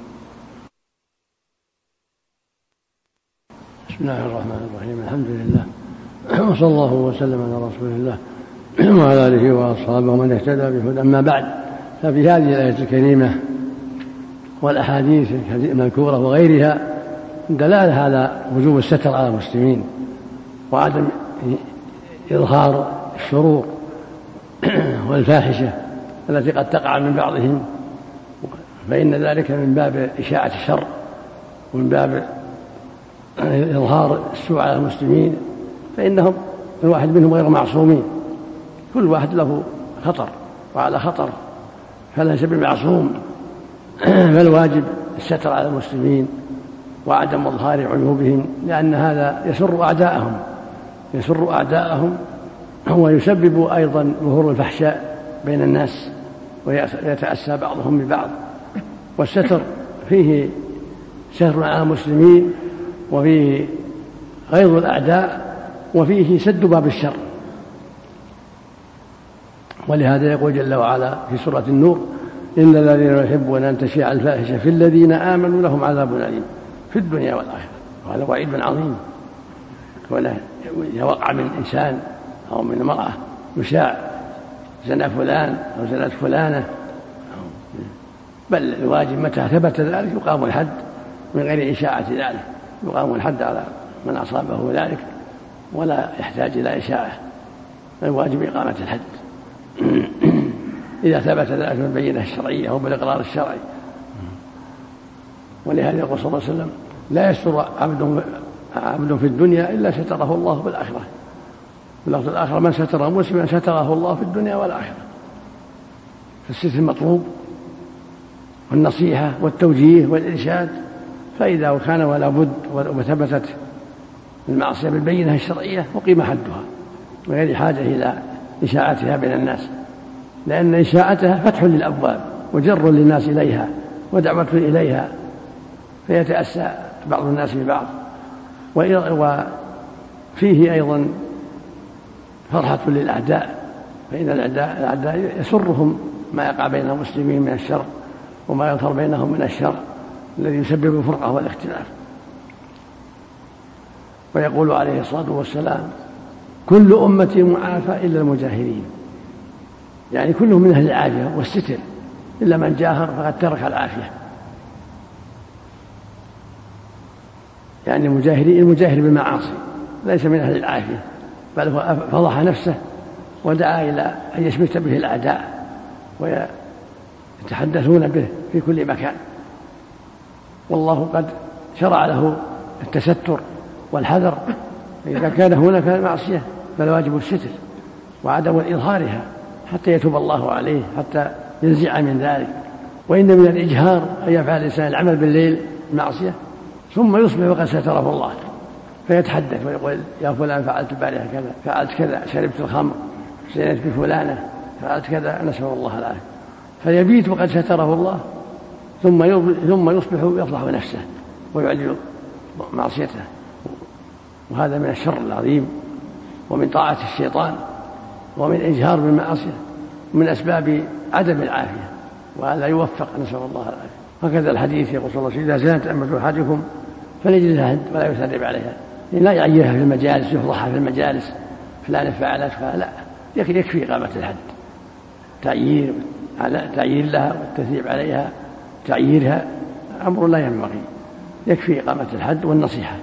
S2: بسم الله الرحمن الرحيم. الحمد لله وصلى الله وسلم على رسول الله وعلى آله وأصحابه ومن اهتدى بهداه. أما بعد، ففي هذه الآية الكريمة والأحاديث المذكورة وغيرها دلالة على وجوب الستر على المسلمين وعدم إظهار الشرور والفاحشة التي قد تقع من بعضهم، فإن ذلك من باب إشاعة الشر ومن باب إظهار السوء على المسلمين، فإنهم الواحد منهم غير معصومين، كل واحد له خطر وعلى خطر، فلا سبيل معصوم، فالواجب الستر على المسلمين وعدم إظهار عيوبهم، لأن هذا يسر أعداءهم يسر أعداءهم ويسبب أيضا ظهور الفحشاء بين الناس ويتأسى بعضهم ببعض. والستر فيه ستر على المسلمين وفيه غيظ الأعداء وفيه سد باب الشر. ولهذا يقول جل وعلا في سورة النور إن الذين يحبون أن تشيع الفاحشة في الذين آمنوا لهم عذاب أليم في الدنيا والآخرة. وهذا وعيد عظيم، إذا وقع من إنسان أو من امرأة يشاع زنا فلان أو زنت فلانة، بل الواجب متى ثبت ذلك يقام الحد من غير إشاعة ذلك، يقام الحد على من أصابه ذلك ولا يحتاج إلى إشاعة، الواجب إقامة الحد. إذا ثبت ذلك بالبينة الشرعية أو بالإقرار الشرعي. ولهذا يقول صلى الله عليه وسلم لا يستر عبد عبد في الدنيا إلا ستره الله بالآخرة. باللفظ الآخر من ستر مسلما ستره الله في الدنيا والآخرة. فالستر مطلوب والنصيحة والتوجيه والإرشاد. فإذا كان ولا بد وثبتت المعصية بالبينة الشرعية أقيم حدها وغير حاجة إلى إشاعتها بين الناس، لأن إشاعتها فتح للأبواب وجر للناس إليها ودعوة إليها فيتأسى بعض الناس ببعض. وفيه أيضا فرحة للأعداء، فإن الأعداء, الأعداء يسرهم ما يقع بين المسلمين من الشر وما يظهر بينهم من الشر الذي يسبب الفرقة والاختلاف. ويقول عليه الصلاة والسلام كل أمتي معافى إلا المجاهرين، يعني كلهم من أهل العافية والستر إلا من جاهر فقد ترك العافية. يعني المجاهرين المجاهر بالمعاصي ليس من أهل العافية، بل هو فضح نفسه ودعا إلى أن يشمت به الأعداء ويتحدثون به في كل مكان. والله قد شرع له التستر والحذر، فإذا كان هناك معصية فالواجب الستر وعدم إظهارها حتى يتوب الله عليه حتى ينزع من ذلك. وإن من الإجهار أن يفعل الإنسان العمل بالليل معصية ثم يصبح وقد ستره الله فيتحدث ويقول يا فلان فعلت البارحة كذا، فعلت كذا، شربت الخمر، زنيت بفلانة، فعلت كذا، نسأل الله العافية. فيبيت وقد ستره الله ثم ثم يصبح يفضح نفسه ويعلن معصيته. وهذا من الشر العظيم ومن طاعة الشيطان ومن إجهار بالمعاصي ومن أسباب عدم العافية، وهذا يوفق، نسأل الله العافية. هكذا الحديث يقول صلى الله عليه وسلم إذا زنت أمة أحدكم فليجلدها ولا يثرب عليها، لا يعيرها في المجالس يفضحها في المجالس فلان فعلت فلا، يكفي إقامة الحد، تعيير تعيير لها والتثريب عليها، تعييرها أمر لا ينبغي، يكفي إقامة الحد والنصيحة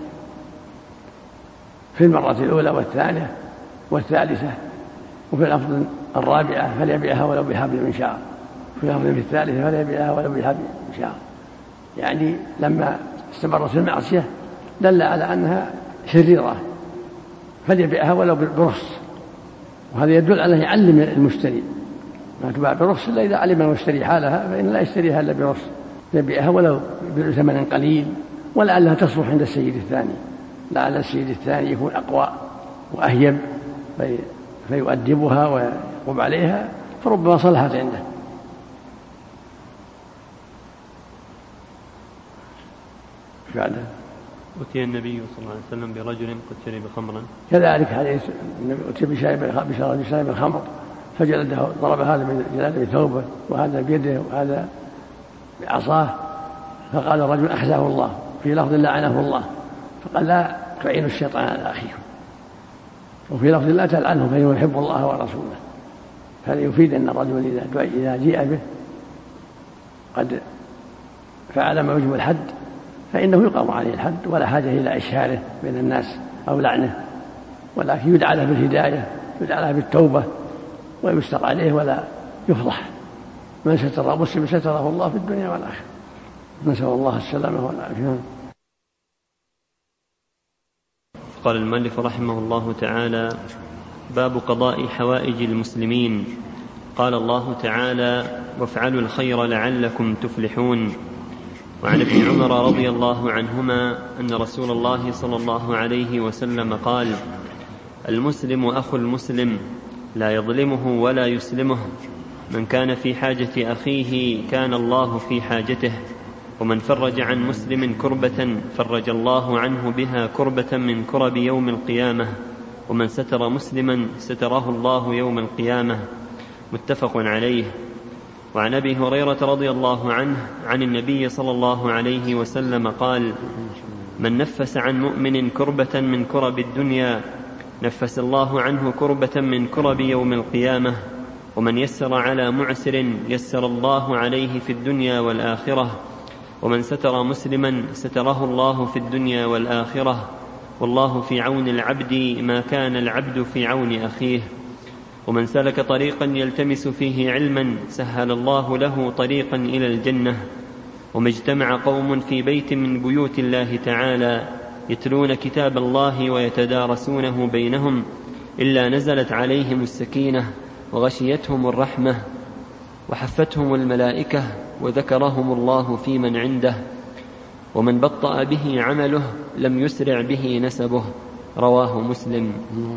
S2: في المرة الأولى والثانية والثالثة، وفي الأفضل الرابعة فليبيعها ولو بحبل من شعر، في الأفضل في الثالثة فليبيعها ولو بحبل من شعر. يعني لما استمرت المعصية دل على أنها شريرة فليبيعها ولو برخص، وهذا يدل على يعلم المشتري ما تباع برخص إلا إذا علم المشتري حالها فإن لا يشتريها إلا برخص، يبيعها ولو بثمن قليل ولعلها تصلح عند السيد الثاني، لعل السيد الثاني يكون أقوى وأهيب في فيؤدبها ويقوم عليها فربما صلحت عنده. بعد
S1: أتي النبي صلى الله عليه وسلم برجل قد شرب خمرا،
S2: كذلك حديث أتي بشارب الخمر فجلده، ضرب هذا جلده بثوبه وهذا بيده وهذا بعصاه، فقال الرجل أخزاه الله، في لفظ لعنه الله، فقال لا تعينوا الشيطان على أخيكم، وفي لفظ لا تلعنه فإنه يحب الله ورسوله. هذا يفيد أن الرجل إذا جيء به قد فعل ما يوجب الحد فإنه يقام عليه الحد ولا حاجة إلى إشهاره بين الناس أو لعنه، ولكن يدعى له بالهداية، يدعى له بالتوبة ويستر عليه ولا يفضح. من ستر مسلم ستره الله في الدنيا والآخرة، نسأل الله السلامة والعافية.
S1: قال المؤلف رحمه الله تعالى: باب قضاء حوائج المسلمين. قال الله تعالى: وافعلوا الخير لعلكم تفلحون. وعن ابن عمر رضي الله عنهما أن رسول الله صلى الله عليه وسلم قال: المسلم أخو المسلم لا يظلمه ولا يسلمه، من كان في حاجة أخيه كان الله في حاجته، ومن فرج عن مسلم كربة فرج الله عنه بها كربة من كرب يوم القيامة، ومن ستر مسلما ستره الله يوم القيامة. متفق عليه. وعن أبي هريرة رضي الله عنه عن النبي صلى الله عليه وسلم قال: من نفس عن مؤمن كربة من كرب الدنيا نفس الله عنه كربة من كرب يوم القيامة، ومن يسر على معسر يسر الله عليه في الدنيا والآخرة، ومن ستر مسلما ستره الله في الدنيا والآخرة، والله في عون العبد ما كان العبد في عون أخيه. ومن سلك طريقا يلتمس فيه علما سهل الله له طريقا إلى الجنة. وما اجتمع قوم في بيت من بيوت الله تعالى يتلون كتاب الله ويتدارسونه بينهم إلا نزلت عليهم السكينة وغشيتهم الرحمة وحفتهم الملائكة وذكرهم الله في من عنده. ومن بطأ به عمله لم يسرع به نسبه. رواه مسلم.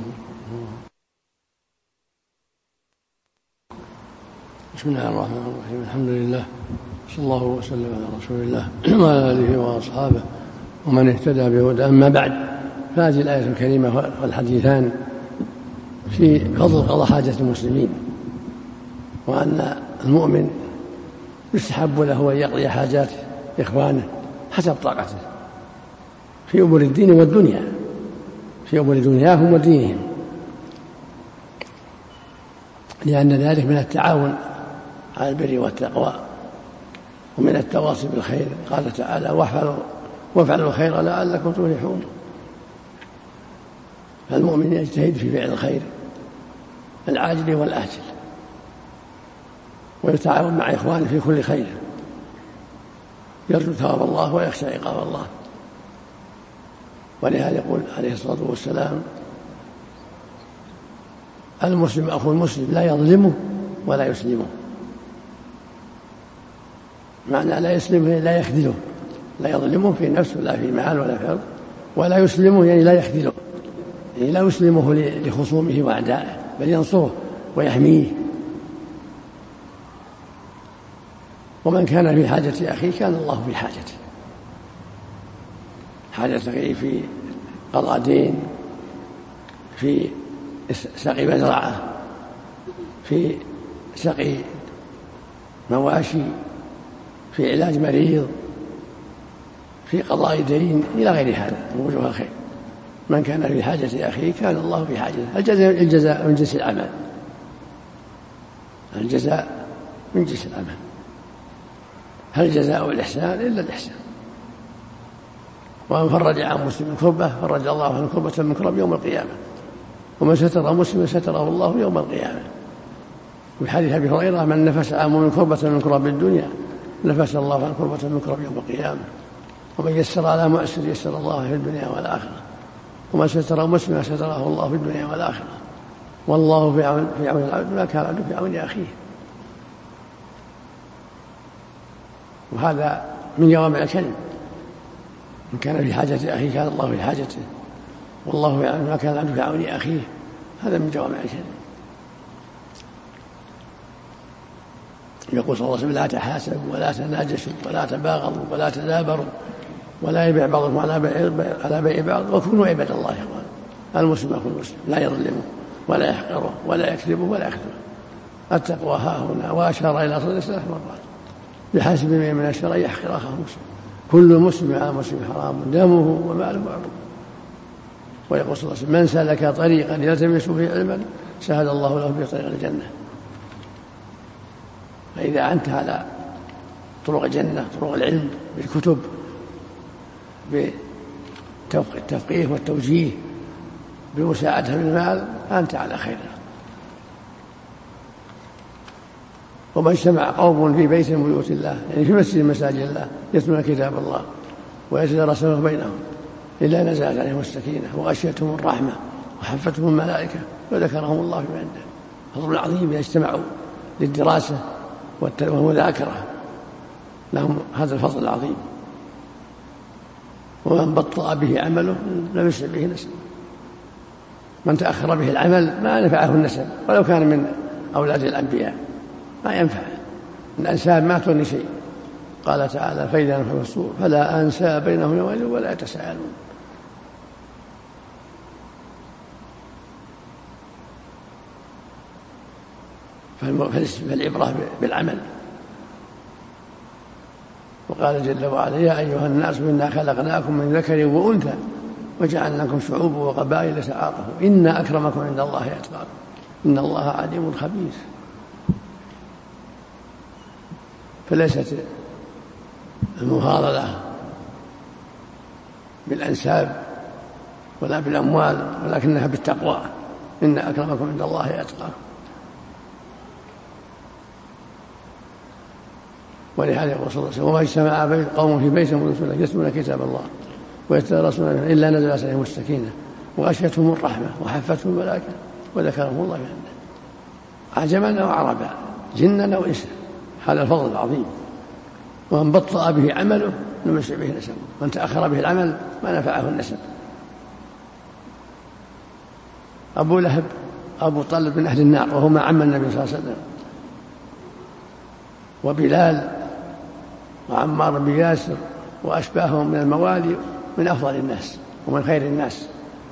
S2: بسم الله الرحمن الرحيم. الحمد لله صلى الله وسلم على رسول الله وعلى آله وأصحابه ومن اهتدى بهداه. أما بعد، فهذه الآية الكريمة والحديثان في فضل قضاء حاجة المسلمين، وأن المؤمن يستحب له أن يقضي حاجات إخوانه حسب طاقته في أمور الدين والدنيا، في أمور دنياهم ودينهم، لأن ذلك من التعاون على البر والتقوى ومن التواصي بالخير. قال تعالى: وافعلوا الخير لعلكم تفلحون. فالمؤمن يجتهد في فعل الخير العاجل والآجل، ويتعاون مع إخوانه في كل خير، يرجو ثواب الله ويخشى عقاب الله. ولهذا يقول عليه الصلاة والسلام: المسلم أخو المسلم لا يظلمه ولا يسلمه. معنى لا يسلمه لا يخذله، لا يظلمه في نفسه لا في مال ولا في أرض، ولا يسلمه يعني لا يخذله، يعني لا يسلمه لخصومه وأعدائه، بل ينصره ويحميه. ومن كان في حاجة أخيه كان الله في حاجته، حاجة أخيه في قضاء دين، في سقي مزرعة، في سقي مواشي، في علاج مريض، في قضاء دين، إلى غير هذا من وجوه الخير. من كان في حاجة أخيه كان الله في حاجته. الجزاء الجزاء من جنس العمل، الجزاء من جنس العمل. هل جزاء الإحسان إلا الإحسان؟ ومن فرج عن مسلم كربة فرج الله عنه كربة من كرب يوم القيامة، ومن ستر مسلم ستره الله يوم القيامة. في حديث أبي هريرة: من نفس عن مؤمن كربة من كرب الدنيا نفس الله عن كربة من كرب يوم القيامة. ومن يسر على مؤسر يسر الله في الدنيا والآخرة، ومن ستر مسلم ستره الله في الدنيا والآخرة. والله في عون في عون العبد ما كان العبد في عون أخيه. وهذا من جوامع الكلم: إن كان في حاجة أخيه كان الله في حاجته، والله في عون ما كان العبد في عون أخيه. هذا من جوامع الكلم. يقول صلى الله عليه وسلم: لا تحاسبوا ولا تناجشوا ولا تباغضوا ولا تدابروا ولا يبيع بعضكم على بيع بعض وكونوا عباد الله إخوانا. المسلم أخو المسلم لا يظلمه ولا يحقره ولا يكذبه ولا يخذله. التقوى ها هنا. وأشار إلى صدر ثلاث مرات: بحسب من الشر يحقر أخاه مسلم، كل مسلم على مسلم حرام دمه وماله معروف. ويقول صلى الله عليه وسلم: من سلك طريقا يلتمس فيه علما سهل الله له به طريق الجنة. فإذا أنت على طرق الجنة، طرق العلم بالكتب، بالتفقيه والتوجيه، بمساعدة بالمال، أنت على خير. وما اجتمع قوم في بيت من بيوت الله، يعني في مسجد مساجد الله، يتلون كتاب الله ويتدارسونه بينهم إلا نزلت عليهم السكينة وغشيتهم الرحمة وحفتهم الملائكة وذكرهم الله في عنده. فضل عظيم إذا اجتمعوا للدراسة والمذاكرة، لهم هذا الفضل العظيم. ومن بطأ به عمله لم يسرع به نسب. من تأخر به العمل ما نفعه النسب ولو كان من أولاد الأنبياء، ما ينفع. الأنساب ما تغني شيء. قال تعالى: فإذا نفخ في الصور فلا أنساب بينهم يومئذ ولا يتساءلون. فالعبرة بالعمل. وقال جل وعلا: يا أيها الناس إنا خلقناكم من ذكر وأنثى وجعلناكم شعوبا وقبائل لتعارفوا إن أكرمكم عند الله أتقاكم إن الله عليم خبير. فليست المفاضلة بالأنساب ولا بالأموال، ولكنها بالتقوى. إن أكرمكم عند الله أتقاكم. ولهذا يقول صلى الله عليه وسلم وما اجتمع قوم في بيت يتلون كتاب الله ويتدارسون إلا نزلت عليهم السكينة وغشيتهم الرحمة وحفتهم الملائكة وذكرهم الله في عنده عجما أو عربا جنا أو إنسا. هذا الفضل العظيم. ومن بطأ به عمله لم يسع به نسبه، ومن تأخر به العمل ما نفعه النسب. أبو لهب أبو طالب من أهل النار وهو ما عم النبي صلى الله عليه وسلم، وبلال وعمار بن ياسر وأشباههم من الموالي من أفضل الناس ومن خير الناس.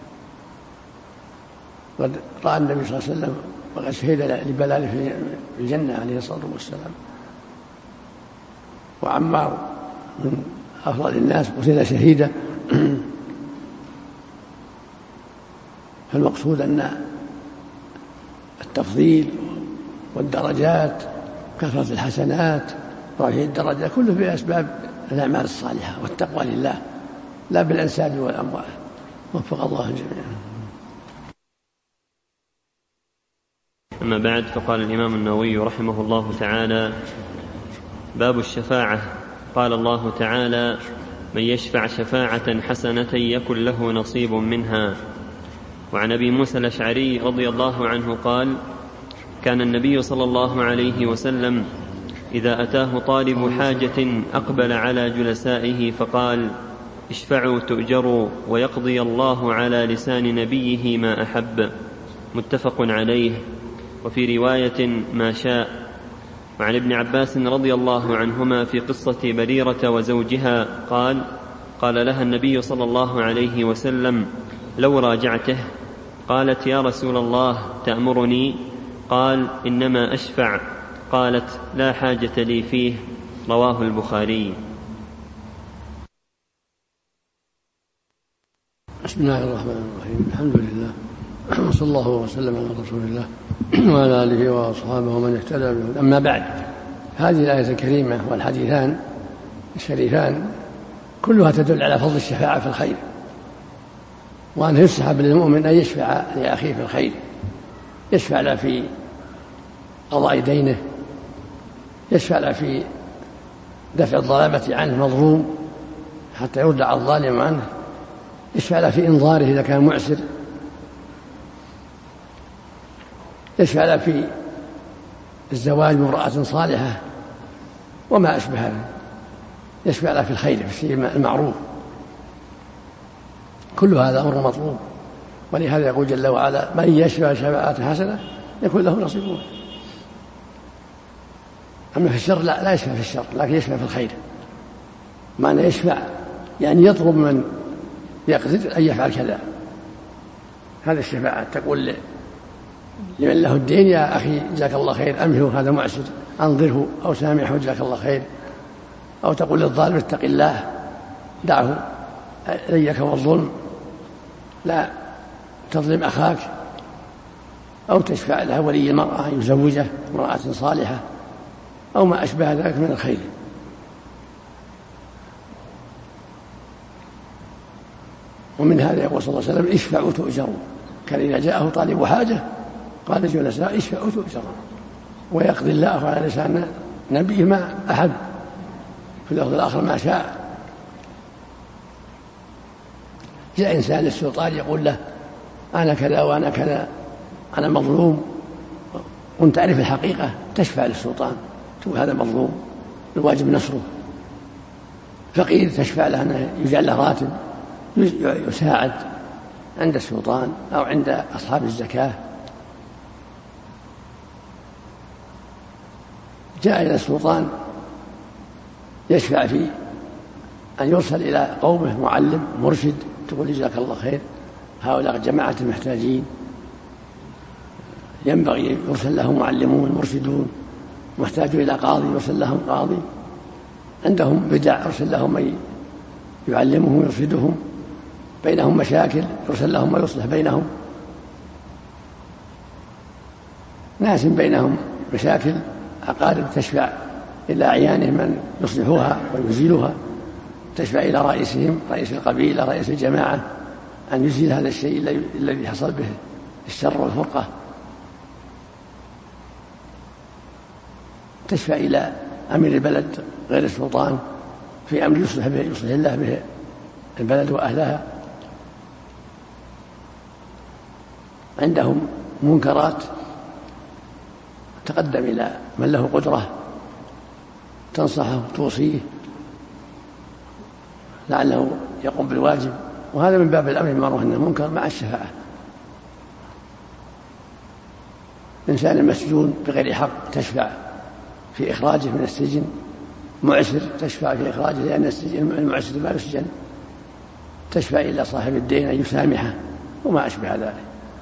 S2: قد رأى النبي صلى الله عليه وسلم وقد شهد لبلال في الجنة عليه الصلاة والسلام. وعمار من أفضل الناس قتل شهيدا. فالمقصود أن التفضيل والدرجات كثرة الحسنات ورفع الدرجات كله بأسباب الأعمال الصالحة والتقوى لله لا بالأنساب والأموال. وفق الله الجميع.
S1: أما بعد، فقال الإمام النووي رحمه الله تعالى: باب الشفاعة. قال الله تعالى: من يشفع شفاعة حسنة يكن له نصيب منها. وعن أبي موسى الأشعري رضي الله عنه قال: كان النبي صلى الله عليه وسلم إذا أتاه طالب حاجة أقبل على جلسائه فقال: اشفعوا تؤجروا ويقضي الله على لسان نبيه ما أحب. متفق عليه. وفي رواية ما شاء. وعن ابن عباس رضي الله عنهما في قصة بريرة وزوجها قال: قال لها النبي صلى الله عليه وسلم: لو راجعته. قالت: يا رسول الله تأمرني؟ قال: إنما أشفع. قالت: لا حاجة لي فيه. رواه البخاري.
S2: بسم الله الرحمن الرحيم. الحمد لله وصلى الله وسلم على رسول الله وعلى آله وأصحابه ومن اهتدى به. أما بعد، هذه الآية الكريمة والحديثان الشريفان كلها تدل على فضل الشفاعة في الخير، وأنه يستحب للمؤمن أن يشفع لأخيه في الخير، يشفع له في قضاء دينه، يشفع له في دفع الظلامة عنه مظلوم حتى يردع الظالم عنه، يشفع له في إنظاره إذا كان معسر، يشفع له في الزواج من امرأة صالحة وما أشبه هذا، يشفع له في الخير في الشيء المعروف. كل هذا أمر مطلوب. ولهذا يقول جل وعلا: من يشفع شفاعة حسنة يكون له نصيب منها. أما في الشر لا, لا يشفع في الشر، لكن يشفع في الخير. معنى يشفع يعني يطلب من يقدر أن يفعل كذا. هذا الشفاعة، تقول لمن له الدين: يا أخي جزاك الله خير، أمهه هذا معسر، أنظره أو سامحه جزاك الله خير. أو تقول للظالم: اتق الله، دعه إليك والظلم، لا تظلم أخاك. أو تشفع له ولي المرأة يزوجه امرأة صالحة أو ما أشبه ذلك من الخير. ومن هذا يقول صلى الله عليه وسلم: اشفعوا تؤجروا. كان إذا جاءه طالب حاجة قال جلساء: اشفعوا تؤجروا ويقضي الله على لسان نبيه ما أحب، في اللفظ الآخر ما شاء. جاء إنسان للسلطان يقول له: أنا كذا وأنا كذا، أنا مظلوم، وأنت تعرف الحقيقة، تشفع للسلطان تقول هذا مظلوم الواجب نصره. فقير تشفع له أنه يجعل له راتب يساعد عند السلطان أو عند أصحاب الزكاة. جاء إلى السلطان يشفع في أن يرسل إلى قومه معلم مرشد، تقول جزاك الله خير، هؤلاء جماعة محتاجين، ينبغي يرسل لهم معلمون مرشدون، محتاجوا إلى قاضي يرسل لهم قاضي، عندهم بدع يرسل لهم من يعلمهم ويرشدهم، بينهم مشاكل يرسل لهم ما يصلح بينهم، ناس بينهم مشاكل أقارب تشفع إلى أعيانهم من يصلحوها ويزيلوها، تشفع إلى رئيسهم، رئيس القبيلة، رئيس الجماعة، أن يزيل هذا الشيء الذي حصل به الشر والفرقة. تشفع إلى أمير البلد غير السلطان في أمر يصلح به يصلح الله به البلد وأهلها. عندهم منكرات تقدم إلى من له قدرة تنصحه توصيه لعله يقوم بالواجب، وهذا من باب الأمر بالمعروف والنهي عن المنكر مع الشفاعة. إنسان مسجون بغير حق تشفع في إخراجه من السجن، معسر تشفع في إخراجه لأن السجن المعسر ما يسجن، تشفع إلى صاحب الدين أن يسامحه وما أشبه ذلك.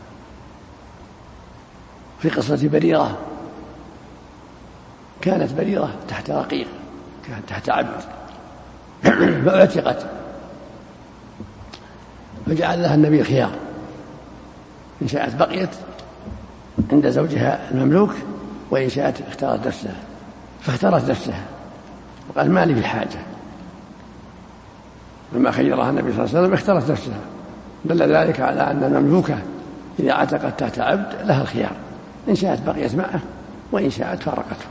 S2: في قصة بريرة، كانت بريرة تحت رقيق، كانت تحت عبد فاعتقت، فجعل لها النبي خيار، إن شاءت بقيت عند زوجها المملوك وإن شاءت اختارت نفسها، فاختارت نفسها وقال ما لي في حاجة. لما خيرها النبي صلى الله عليه وسلم اختارت نفسها، دل ذلك على أن المملوكة إذا اعتقت تحت عبد لها الخيار، إن شاءت بقيت معه وإن شاءت فارقته.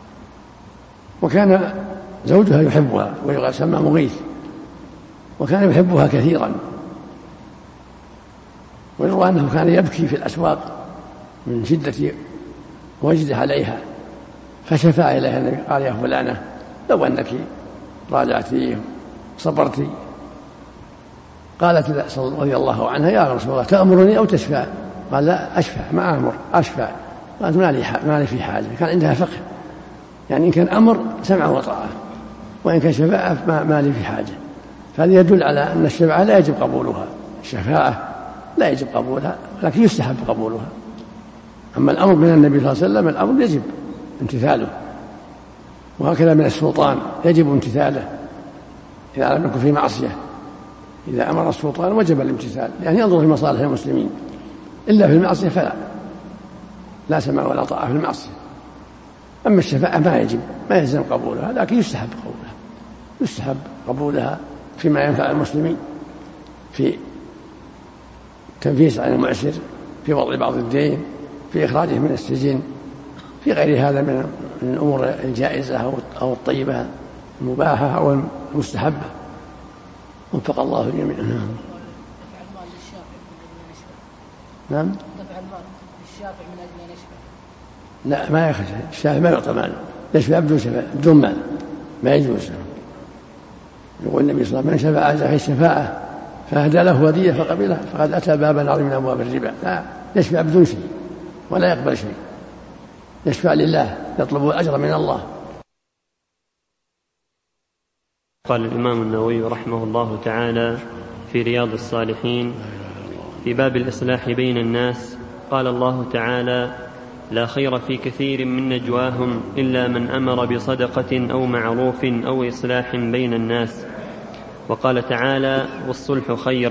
S2: وكان زوجها يحبها ويسمى مغيث، وكان يحبها كثيرا، ويروى أنه كان يبكي في الأسواق من شدة وجده عليها، فشفع إليها النبي قال يا فلانة لو أنك راجعتي صبرتي. قالت رضي الله عنها يا رسول الله تأمرني أو تشفع؟ قال لا أشفع، ما أمر أشفع. قالت ما لي, ما لي في حاجة، كان عندها فقه، يعني إن كان أمر سمع وطاعة، وإن كان شفاعة ما, ما لي في حاجة. فهذا يدل على أن الشفاعة لا يجب قبولها، الشفاعة لا يجب قبولها لكن يستحب قبولها. أما الأمر من النبي صلى الله عليه وسلم الأمر يجب امتثاله، وهكذا من السلطان يجب امتثاله إذا لم يكن في معصية. إذا أمر السلطان وجب الامتثال، يعني ينظر في مصالح المسلمين، إلا في المعصية فلا، لا سمع ولا طاعة في المعصية. أما الشفاعة ما يجب، ما يلزم قبولها، لكن يستحب قبولها، يستحب قبولها فيما ينفع المسلمين، في تنفيس عن المعسر، في وضع بعض الدين، في إخراجه من السجن، في غير هذا من الأمور الجائزة أو الطيبة المباحة أو المستحبة. وفق الله الجميع. نعم. نعم. دفع المال للشافع من أجل أن يشفع. لا ما يخشى، الشافع ما يعطى مال، يشفع بدون شفاعة بدون مال ما يجوز. يقول النبي صلى الله عليه وسلم من شفع على أخيه الشفاعة فأهدى له هدية فقبلها فقد أتى بابا عظيما من أبواب الربا. لا، يشفع بدون شيء ولا يقبل شيء، يشفع لله يطلب الأجر من الله.
S1: قال الإمام النووي رحمه الله تعالى في رياض الصالحين في باب الإصلاح بين الناس، قال الله تعالى لا خير في كثير من نجواهم إلا من أمر بصدقة أو معروف أو إصلاح بين الناس. وقال تعالى والصلح خير.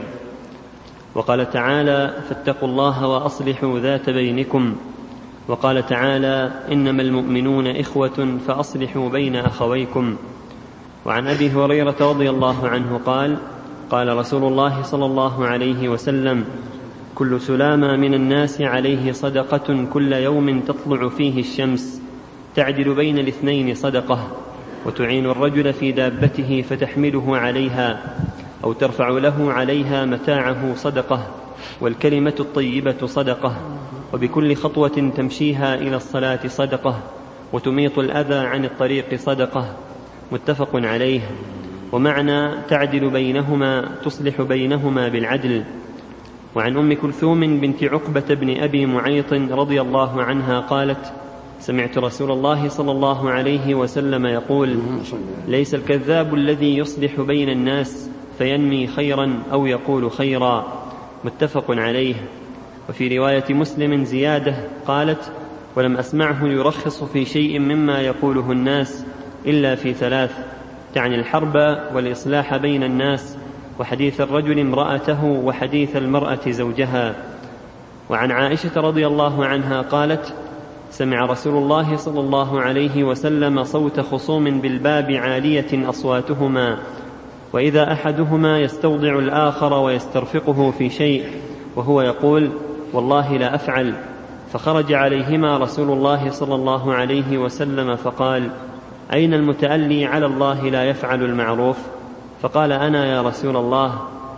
S1: وقال تعالى فاتقوا الله وأصلحوا ذات بينكم. وقال تعالى إنما المؤمنون إخوة فأصلحوا بين أخويكم. وعن أبي هريرة رضي الله عنه قال قال رسول الله صلى الله عليه وسلم كل سلامة من الناس عليه صدقة كل يوم تطلع فيه الشمس تعدل بين الاثنين صدقة، وتعين الرجل في دابته فتحمله عليها أو ترفع له عليها متاعه صدقة، والكلمة الطيبة صدقة، وبكل خطوة تمشيها إلى الصلاة صدقة، وتميط الأذى عن الطريق صدقة. متفق عليه. ومعنى تعدل بينهما تصلح بينهما بالعدل. وعن أم كلثوم بنت عقبة بن أبي معيط رضي الله عنها قالت سمعت رسول الله صلى الله عليه وسلم يقول ليس الكذاب الذي يصلح بين الناس فينمي خيرا أو يقول خيرا. متفق عليه. وفي رواية مسلم زيادة قالت ولم أسمعه يرخص في شيء مما يقوله الناس إلا في ثلاث، تعني الحرب والإصلاح بين الناس، وحديث الرجل امرأته، وحديث المرأة زوجها. وعن عائشة رضي الله عنها قالت سمع رسول الله صلى الله عليه وسلم صوت خصوم بالباب عالية أصواتهما، وإذا أحدهما يستوضع الآخر ويسترفقه في شيء وهو يقول والله لا أفعل، فخرج عليهما رسول الله صلى الله عليه وسلم فقال أين المتألي على الله لا يفعل المعروف؟ فقال أنا يا رسول الله.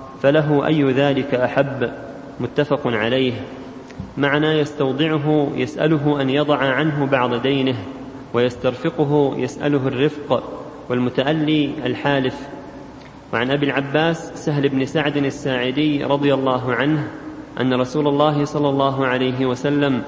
S1: فله أي ذلك أحب؟ متفق عليه. معنى يستوضعه يسأله أن يضع عنه بعض دينه، ويسترفقه يسأله الرفق، والمتألي الحالف. وعن أبي العباس سهل بن سعد الساعدي رضي الله عنه أن رسول الله صلى الله عليه وسلم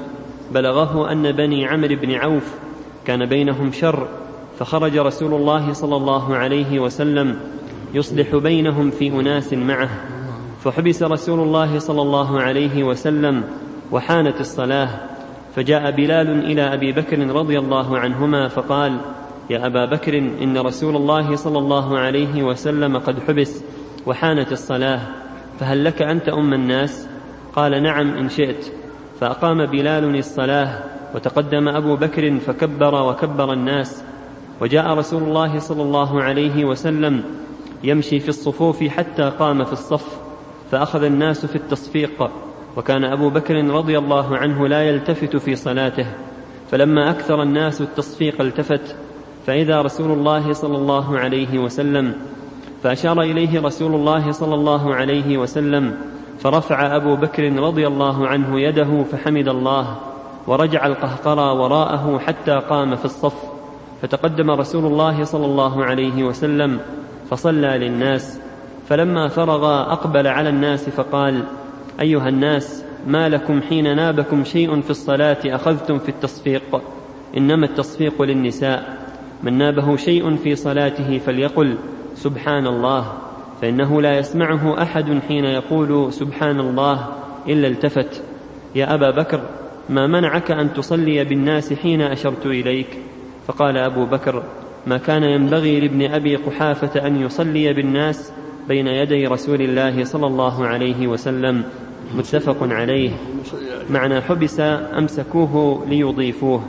S1: بلغه أن بني عمرو بن عوف كان بينهم شر، فخرج رسول الله صلى الله عليه وسلم يصلح بينهم في أناس معه، فحبس رسول الله صلى الله عليه وسلم وحانت الصلاة، فجاء بلال إلى أبي بكر رضي الله عنهما فقال: يا أبا بكر، إن رسول الله صلى الله عليه وسلم قد حبس وحانت الصلاة، فهل لك أن تؤم الناس؟ قال: نعم إن شئت. فأقام بلال الصلاة، وتقدم أبو بكر فكبر وكبر الناس، وجاء رسول الله صلى الله عليه وسلم يمشي في الصفوف حتى قام في الصف، فأخذ الناس في التصفيق، وكان أبو بكر رضي الله عنه لا يلتفت في صلاته، فلما أكثر الناس التصفيق التفت، فإذا رسول الله صلى الله عليه وسلم، فأشار إليه رسول الله صلى الله عليه وسلم، فرفع أبو بكر رضي الله عنه يده فحمد الله، ورجع القهقرى وراءه حتى قام في الصف، فتقدم رسول الله صلى الله عليه وسلم فصلى للناس، فلما فرغ أقبل على الناس فقال: أيها الناس، ما لكم حين نابكم شيء في الصلاة أخذتم في التصفيق؟ إنما التصفيق للنساء، من نابه شيء في صلاته فليقل سبحان الله، فإنه لا يسمعه أحد حين يقول سبحان الله إلا التفت. يا أبا بكر، ما منعك أن تصلي بالناس حين أشرت إليك؟ فقال أبو بكر: ما كان ينبغي لابن أبي قحافة أن يصلي بالناس بين يدي رسول الله صلى الله عليه وسلم. متفق عليه. معنى حبس أمسكوه ليضيفوه.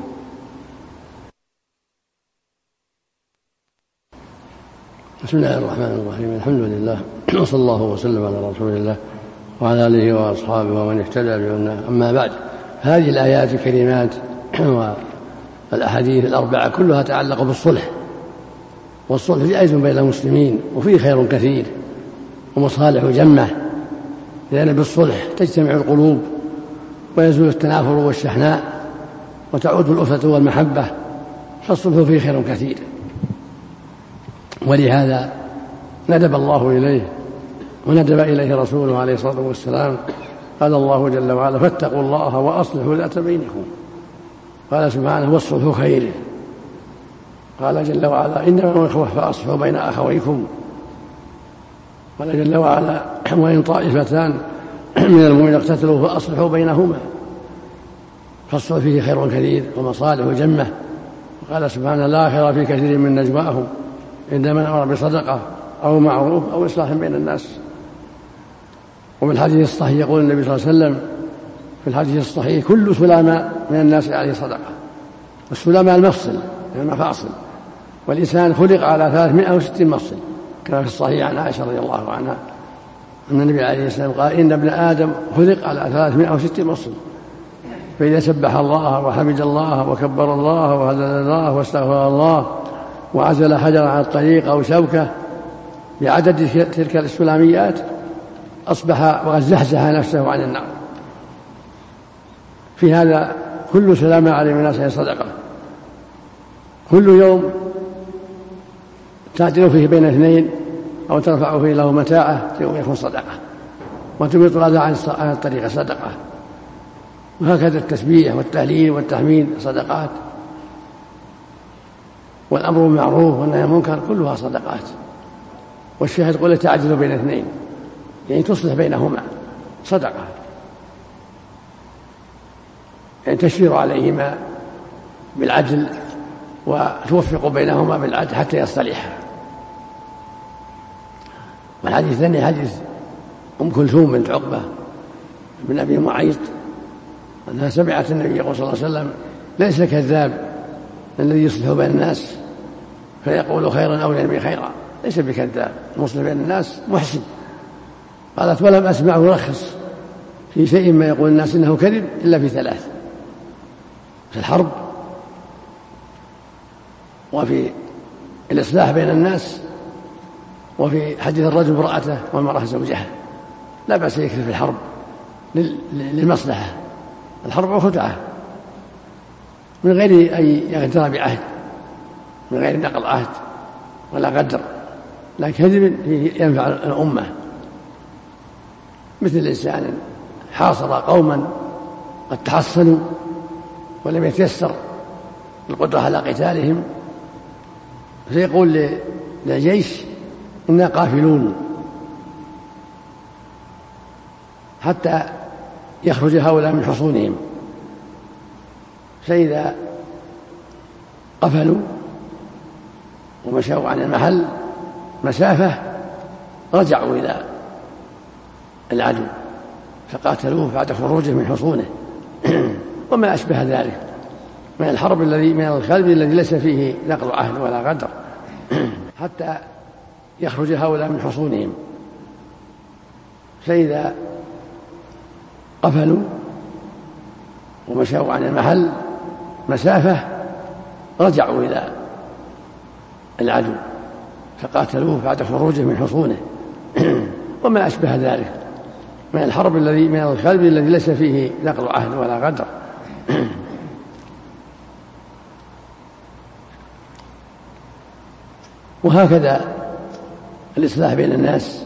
S2: بسم الله الرحمن الرحيم. الحمد لله، وصلى الله وسلم على رسول الله وعلى آله وأصحابه ومن اهتدى بهداه. أما بعد، هذه الآيات الكريمات والأحاديث الأربعة كلها تعلق بالصلح، والصلح جائز بين المسلمين وفيه خير كثير ومصالح جمة، لأن بالصلح تجتمع القلوب ويزول التنافر والشحناء وتعود الألفة والمحبة، فالصلح فيه خير كثير. ولهذا ندب الله إليه وندب إليه رسوله عليه الصلاة والسلام. قال الله جل وعلا: فاتقوا الله وأصلحوا ذات بينكم. قال سبحانه: والصلح خير. قال جل وعلا: إنما الإخوة فأصلحوا بين أخويكم. قال جل وعلا: وإن طائفتان من المؤمنين اقتتلوا فأصلحوا بينهما. فالصلح فيه خير كثير ومصالح جمة. قال سبحانه: لا خير في كثير من نجواهم إلا من أمر بصدقة أو معروف أو إصلاح بين الناس. وفي الحديث الصحيح يقول النبي صلى الله عليه وسلم في الحديث الصحيح: كل سلامة من الناس عليه صدقة. والسلامة المفصل المفاصل، والإنسان خلق على ثلاثمائة وستين مفصل، كما في الصحيح عن عائشة رضي الله عنها أن النبي عليه السلام قال: إن ابن آدم خلق على ثلاثمائة وستين مفصل، فإذا سبح الله وحمد الله وكبر الله وهلل الله واستغفر الله وعزل حجرا على الطريق أو شوكة بعدد تلك السلاميات أصبح وقد زحزح نفسه عن النار. في هذا كل سلامة على الناس صدقة. كل يوم تعدل فيه بين اثنين أو ترفع فيه له متاعه يكون صدقة، وتميط الأذى عن الطريق صدقة. وهكذا التسبيح والتهليل والتحميد صدقات، والأمر بالمعروف والنهي عن المنكر كلها صدقات. والشاهد قل تعدل بين اثنين، يعني تصلح بينهما صدقة، يعني تشير عليهما بالعدل وتوفق بينهما بالعدل حتى يصطلحا. والحديث الثاني حديث أم كلثوم بنت عقبة بن أبي معيط أنها سمعت النبي يقول صلى الله عليه وسلم: ليس كذاب الذي يصلح بين الناس فيقول خيرا أو ينمي خيرا، ليس بكذاب، المصلح بين الناس محسن. قالت: ولم أسمعه يرخص في شيء ما يقول الناس إنه كذب إلا في ثلاث: في الحرب، وفي الإصلاح بين الناس، وفي حديث الرجل امرأته والمرأة زوجها. لا بأس يكفي في الحرب للمصلحة، الحرب خدعة من غير أن يغدر بعهد، من غير نقض عهد ولا غدر، لكن كذب ينفع الأمة، مثل إنسان حاصر قوما قد تحصنوا ولم يتيسر القدرة على قتالهم، فيقول للجيش إنا قافلون حتى يخرج هؤلاء من حصونهم، فإذا قفلوا ومشوا عن المحل مسافة رجعوا إلى العدو فقاتلوه بعد خروجه من حصونه وما أشبه ذلك من الحرب الذي من الخلب الذي ليس فيه نقض عهد ولا غدر حتى يخرج هؤلاء من حصونهم، فإذا قفلوا ومشوا عن المحل مسافة رجعوا إلى العدو فقاتلوه بعد خروجه من حصونه وما أشبه ذلك من الحرب الذي من الخلب الذي ليس فيه نقض عهد ولا غدر. وهكذا الإصلاح بين الناس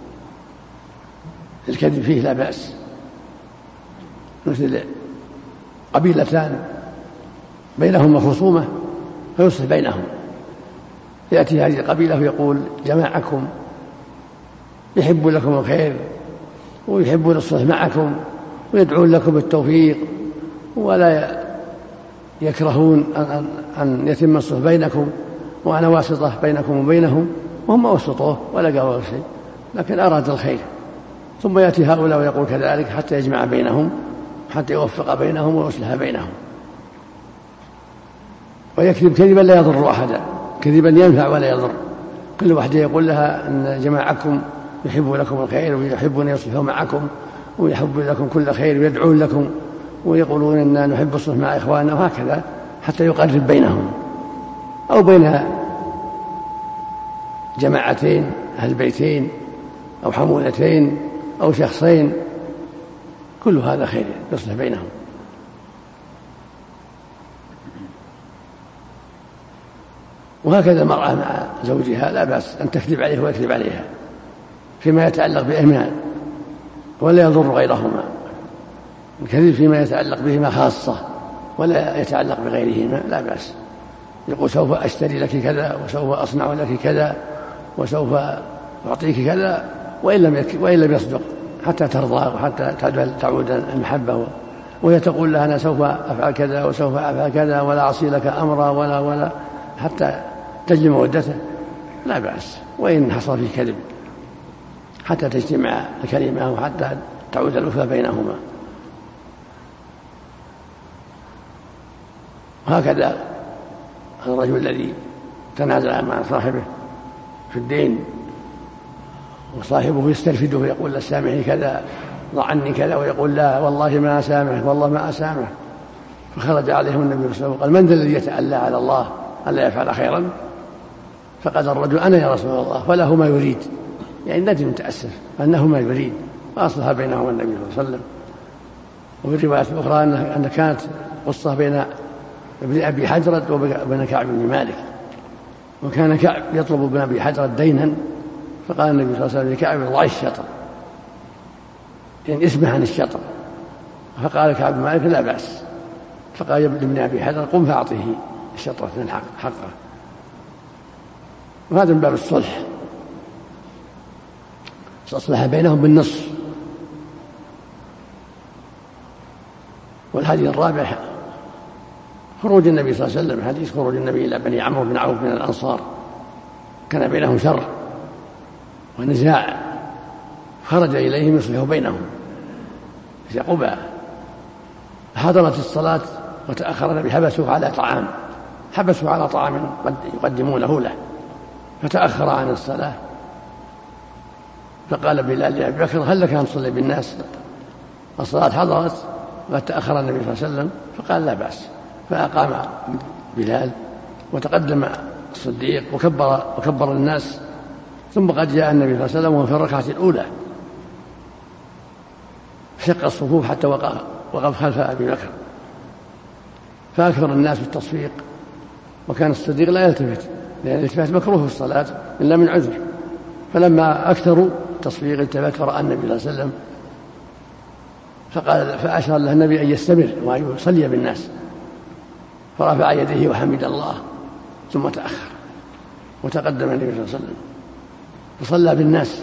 S2: الكذب فيه لا بأس، مثل قبيلتان بينهما خصومة فيصلح بينهم، يأتي هذه القبيلة ويقول جماعكم يحب لكم الخير ويحبون الصلح معكم ويدعون لكم بالتوفيق ولا يكرهون أن يتم الصلح بينكم وأنا واسطة بينكم وبينهم، وهم وسطوه ولا قالوا شيء لكن أراد الخير، ثم يأتي هؤلاء ويقول كذلك حتى يجمع بينهم حتى يوفق بينهم ويصلح بينهم، ويكذب كذبا لا يضر أحدا، كذبا ينفع ولا يضر. كل واحد يقول لها أن جماعكم يحب لكم الخير ويحبون يصلحوا معكم ويحب لكم كل خير ويدعون لكم ويقولون أننا نحب الصلح مع إخواننا، وهكذا حتى يقرب بينهم أو بين جماعتين أهل بيتين أو حمولتين أو شخصين، كل هذا خير يصلح بينهم. وهكذا المرأة مع زوجها لا بأس أن تكذب عليه ويكذب عليها فيما يتعلق بإهمال ولا يضر غيرهما، الكذب فيما يتعلق بهما خاصة ولا يتعلق بغيرهما لا بأس، يقول سوف أشتري لك كذا وسوف أصنع لك كذا وسوف أعطيك كذا وإن لم وإن لم يصدق حتى ترضى وحتى تعود المحبة، وهي تقول لها أنا سوف أفعل كذا وسوف أفعل كذا ولا أعصي لك أمرا ولا ولا حتى تجد مودته لا بأس، وإن حصل فيه كذب حتى تجتمع الكلمة وحتى تعود الألفة بينهما. وهكذا الرجل الذي تنازع مع صاحبه في الدين وصاحبه يسترفده ويقول لا سامحني كذا ضع عني كذا، ويقول لا والله ما أسامحك والله ما أسامح، فخرج عليهم النبي صلى الله عليه وسلم قال من ذا الذي يتألى على الله ألا يفعل خيرا؟ فقال الرجل أنا يا رسول الله، وله ما يريد، يعني ندم متأسف أنه ما يريد، فأصلح بينهما النبي صلى الله عليه وسلم. وفي رواية أخرى أن كانت قصة بين ابن أبي حجرة وبين كعب بن مالك، وكان كعب يطلب ابن أبي حجرة دينا، فقال النبي صلى الله عليه وسلم لكعب ضع الشطر، يعني اسمح عن الشطر، فقال كعب بن مالك لا بأس، فقال ابن أبي حجرة قم فأعطيه الشطرة من حقه. وهذا من باب الصلح، أصلح بينهم بالنص. والحديث الرابع خروج النبي صلى الله عليه وسلم، حديث خروج النبي إلى بني عمرو بن عوف من الأنصار، كان بينهم شر ونزاع، خرج إليهم يصلح بينهم في قباء، حضرت الصلاة وتأخر النبي، حبسوه على طعام حبسوا على طعام يقدمونه له فتأخر عن الصلاة، فقال بلال لأبي بكر هل لك أن تصلي بالناس؟ الصلاة حضرت وقد تأخر النبي صلى الله عليه وسلم، فقال لا بأس، فأقام بلال وتقدم الصديق وكبر, وكبر الناس، ثم قد جاء النبي صلى الله عليه وسلم وهو في الركعة الأولى شق الصفوف حتى وقف, وقف خلف أبي بكر، فأكثر الناس بالتصفيق، وكان الصديق لا يلتفت، لأن الالتفات مكروه في الصلاة إلا من عذر، فلما أكثروا التصفيق التفت فرأى النبي صلى الله عليه وسلم فقال فأشار له النبي أن يستمر وأن يصلي بالناس، فرفع يديه وحمد الله ثم تأخر وتقدم النبي صلى الله عليه وسلم فصلى بالناس.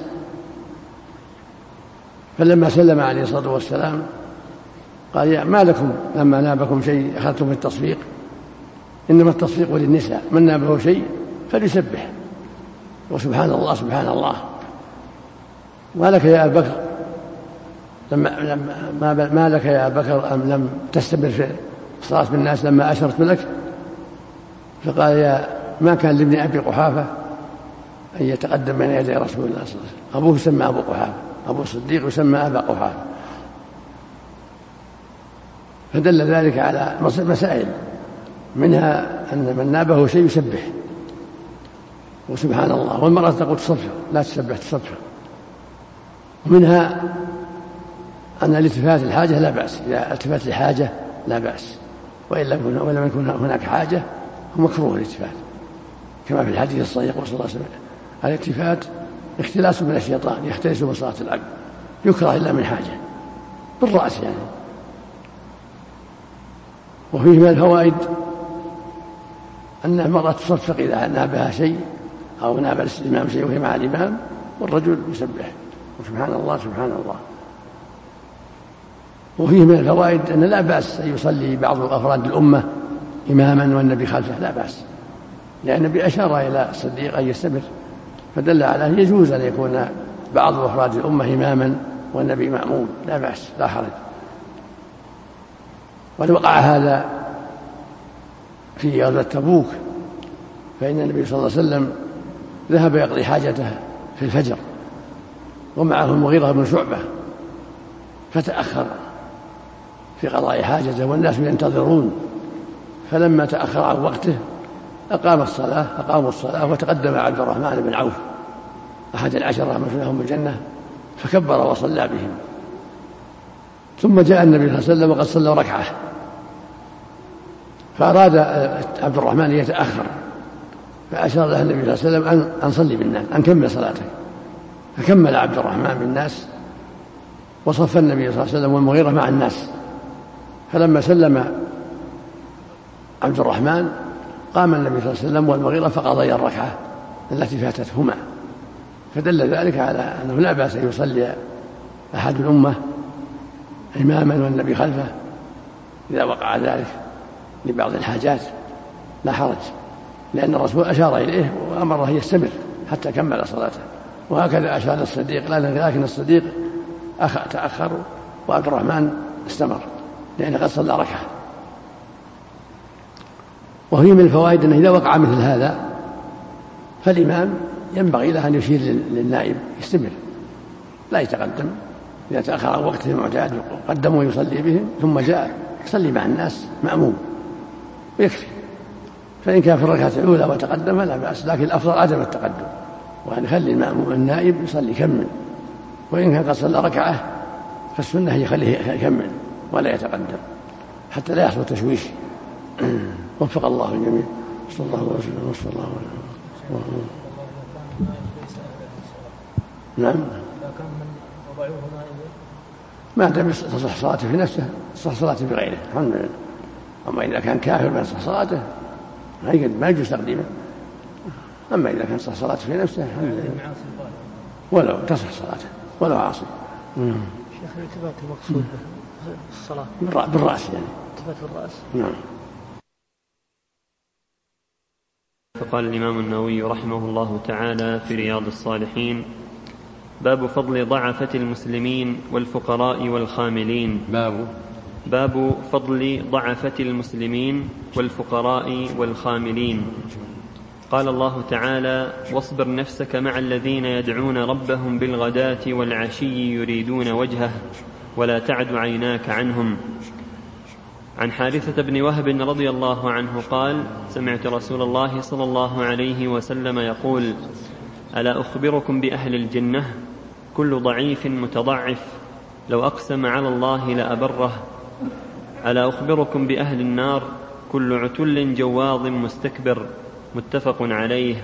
S2: فلما سلم عليه الصلاة والسلام قال يا ما لكم لما نابكم شيء أخذتم التصفيق؟ إنما التصفيق للنساء، من نابه شيء فليسبح وسبحان الله سبحان الله. ما لك يا أبا بكر لما, لما ما لك يا أبا بكر أم لم تستمر في الصلاة بالناس لما أشرت لك؟ فقال يا ما كان لابن أبي قحافة أن يتقدم بين يدي رسول الله صلى الله عليه وسلم، أبوه يسمى أبو قحافة، أبو الصديق يسمى أبا قحافة. فدل ذلك على مسائل، منها أن من نابه شيء يسبح وسبحان الله، والمرأة تقول تصفح لا تسبح تصفح. ومنها أن الالتفات الحاجة لا بأس، إذا التفات لحاجة لا بأس، وإن لم يكن هناك حاجة فمكروه الالتفات، كما في الحديث الصحيح صلى الله عليه وسلم الالتفات اختلاس من الشيطان يختلس بصلاة العبد، يكره إلا من حاجة بالرأس يعني. وفيه من الفوائد أن المرأة تصفق إذا نابها شيء أو ناب الإمام شيء وهي مع الإمام، والرجل يسبح وسبحان الله سبحان الله. وفيه من الفوائد أن لا بأس أن يصلي بعض أفراد الأمة إماما والنبي خلفه، لا بأس، لأن النبي أشار إلى الصديق أن يستمر، فدل على أن يجوز أن يكون بعض أفراد الأمة إماما والنبي مأموم، لا بأس لا حرج. ولو وقع هذا في غزوة تبوك، فإن النبي صلى الله عليه وسلم ذهب يقضي حاجته في الفجر ومعه المغيرة بن شعبة، فتأخر في قضاء حاجته والناس ينتظرون، فلما تأخر عن وقته أقام الصلاة أقاموا الصلاة وتقدم عبد الرحمن بن عوف أحد العشرة المبشرين بالجنة فكبر وصلى بهم. ثم جاء النبي صلى الله عليه وسلم وقد صلى ركعة، فأراد عبد الرحمن أن يتأخر، فأشار له النبي صلى الله عليه وسلم أن صلي بالناس أن كمل صلاتك، فكمل عبد الرحمن بالناس وصف النبي صلى الله عليه وسلم والمغيرة مع الناس. فلما سلم عبد الرحمن قام النبي صلى الله عليه وسلم والمغيرة فقضيا الركعة التي فاتتهما، فدل ذلك على أنه لا بأس أن يصلي أحد الأمة إماما والنبي خلفه إذا وقع ذلك لبعض الحاجات، لا حرج، لأن الرسول أشار إليه وأمره يستمر حتى كمل صلاته. وهكذا أشار الصديق، لكن الصديق تأخر وعبد الرحمن استمر لأنه قد صلى ركعة. وهي من الفوائد أنه إذا وقع مثل هذا فالإمام ينبغي له أن يشير للنائب يستمر لا يتقدم، إذا تأخر عن وقته المعتاد قدم ويصلي بهم ثم جاء يصلي مع الناس مأموم ويكفي. فإن كان في الركعة الأولى وتقدم لا بأس، لكن الأفضل عدم التقدم، وأن يخلي المأموم النائب يصلي كمل، وإن كان قد صلى ركعة فالسنة هي يخليه يكمل ولا يتقدم حتى لا يحصل تشويش. وفق الله الجميع. صلى الله عليه وسلم وصلى الله عليه وسلم. نعم. ما دام تصح صلاته في نفسه تصح صلاته بغيره الحمد لله. أما إذا كان كافر ما تصح صلاته ما يجوز تقديمه. أما إذا كان تصح صلاته في نفسه الحمد لله، ولو تصح صلاته ولو عاصي.
S3: شيخ الالتفات المقصود الصلاة
S2: بالرأس يعني
S3: التفات بالرأس.
S2: نعم.
S1: فقال الإمام النووي رحمه الله تعالى في رياض الصالحين: باب فضل ضعفة المسلمين والفقراء والخاملين.
S2: باب
S1: باب فضل ضعفة المسلمين والفقراء والخاملين. قال الله تعالى: واصبر نفسك مع الذين يدعون ربهم بالغداة والعشي يريدون وجهه ولا تعد عيناك عنهم. عن حارثة بن وهب رضي الله عنه قال: سمعت رسول الله صلى الله عليه وسلم يقول: ألا أخبركم بأهل الجنة؟ كل ضعيف متضعف لو أقسم على الله لأبره. ألا أخبركم بأهل النار؟ كل عتل جواظ مستكبر. متفق عليه.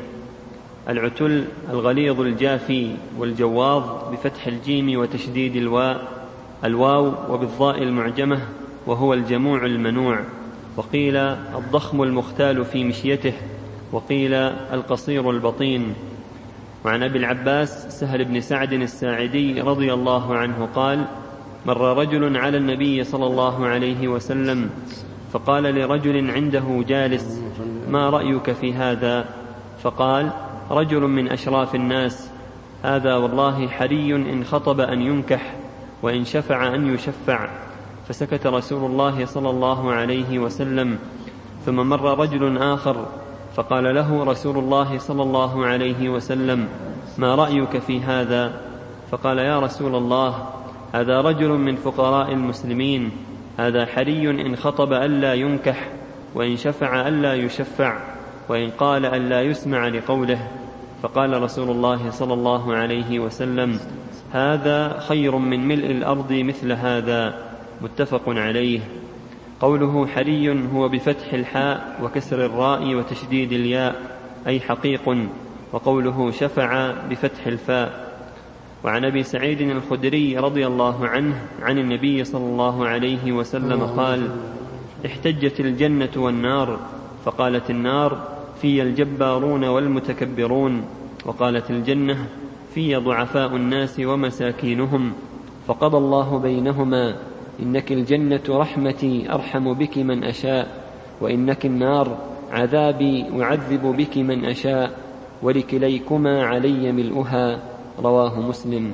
S1: العتل الغليظ الجافي، والجواظ بفتح الجيم وتشديد الواو الواو وبالضاء المعجمة، وهو الجموع المنوع. وقيل الضخم المختال في مشيته، وقيل القصير البطين. وعن أبي العباس سهل بن سعد الساعدي رضي الله عنه قال: مر رجل على النبي صلى الله عليه وسلم فقال لرجل عنده جالس: ما رأيك في هذا؟ فقال رجل من أشراف الناس: هذا والله حري إن خطب أن ينكح، وإن شفع أن يشفع. فسكت رسول الله صلى الله عليه وسلم. ثم مر رجل آخر فقال له رسول الله صلى الله عليه وسلم: ما رأيك في هذا؟ فقال: يا رسول الله، هذا رجل من فقراء المسلمين، هذا حري إن خطب ألا ينكح، وإن شفع ألا يشفع، وإن قال ألا يسمع لقوله. فقال رسول الله صلى الله عليه وسلم: هذا خير من ملء الأرض مثل هذا. متفق عليه. قوله حري هو بفتح الحاء وكسر الراء وتشديد الياء، أي حقيق. وقوله شفع بفتح الفاء. وعن أبي سعيد الخدري رضي الله عنه عن النبي صلى الله عليه وسلم قال: احتجت الجنة والنار، فقالت النار: في الجبارون والمتكبرون. وقالت الجنة: في ضعفاء الناس ومساكينهم. فقضى الله بينهما: إنك الجنة رحمتي أرحم بك من أشاء، وإنك النار عذابي أعذب بك من أشاء، ولكليكما علي ملؤها. رواه مسلم.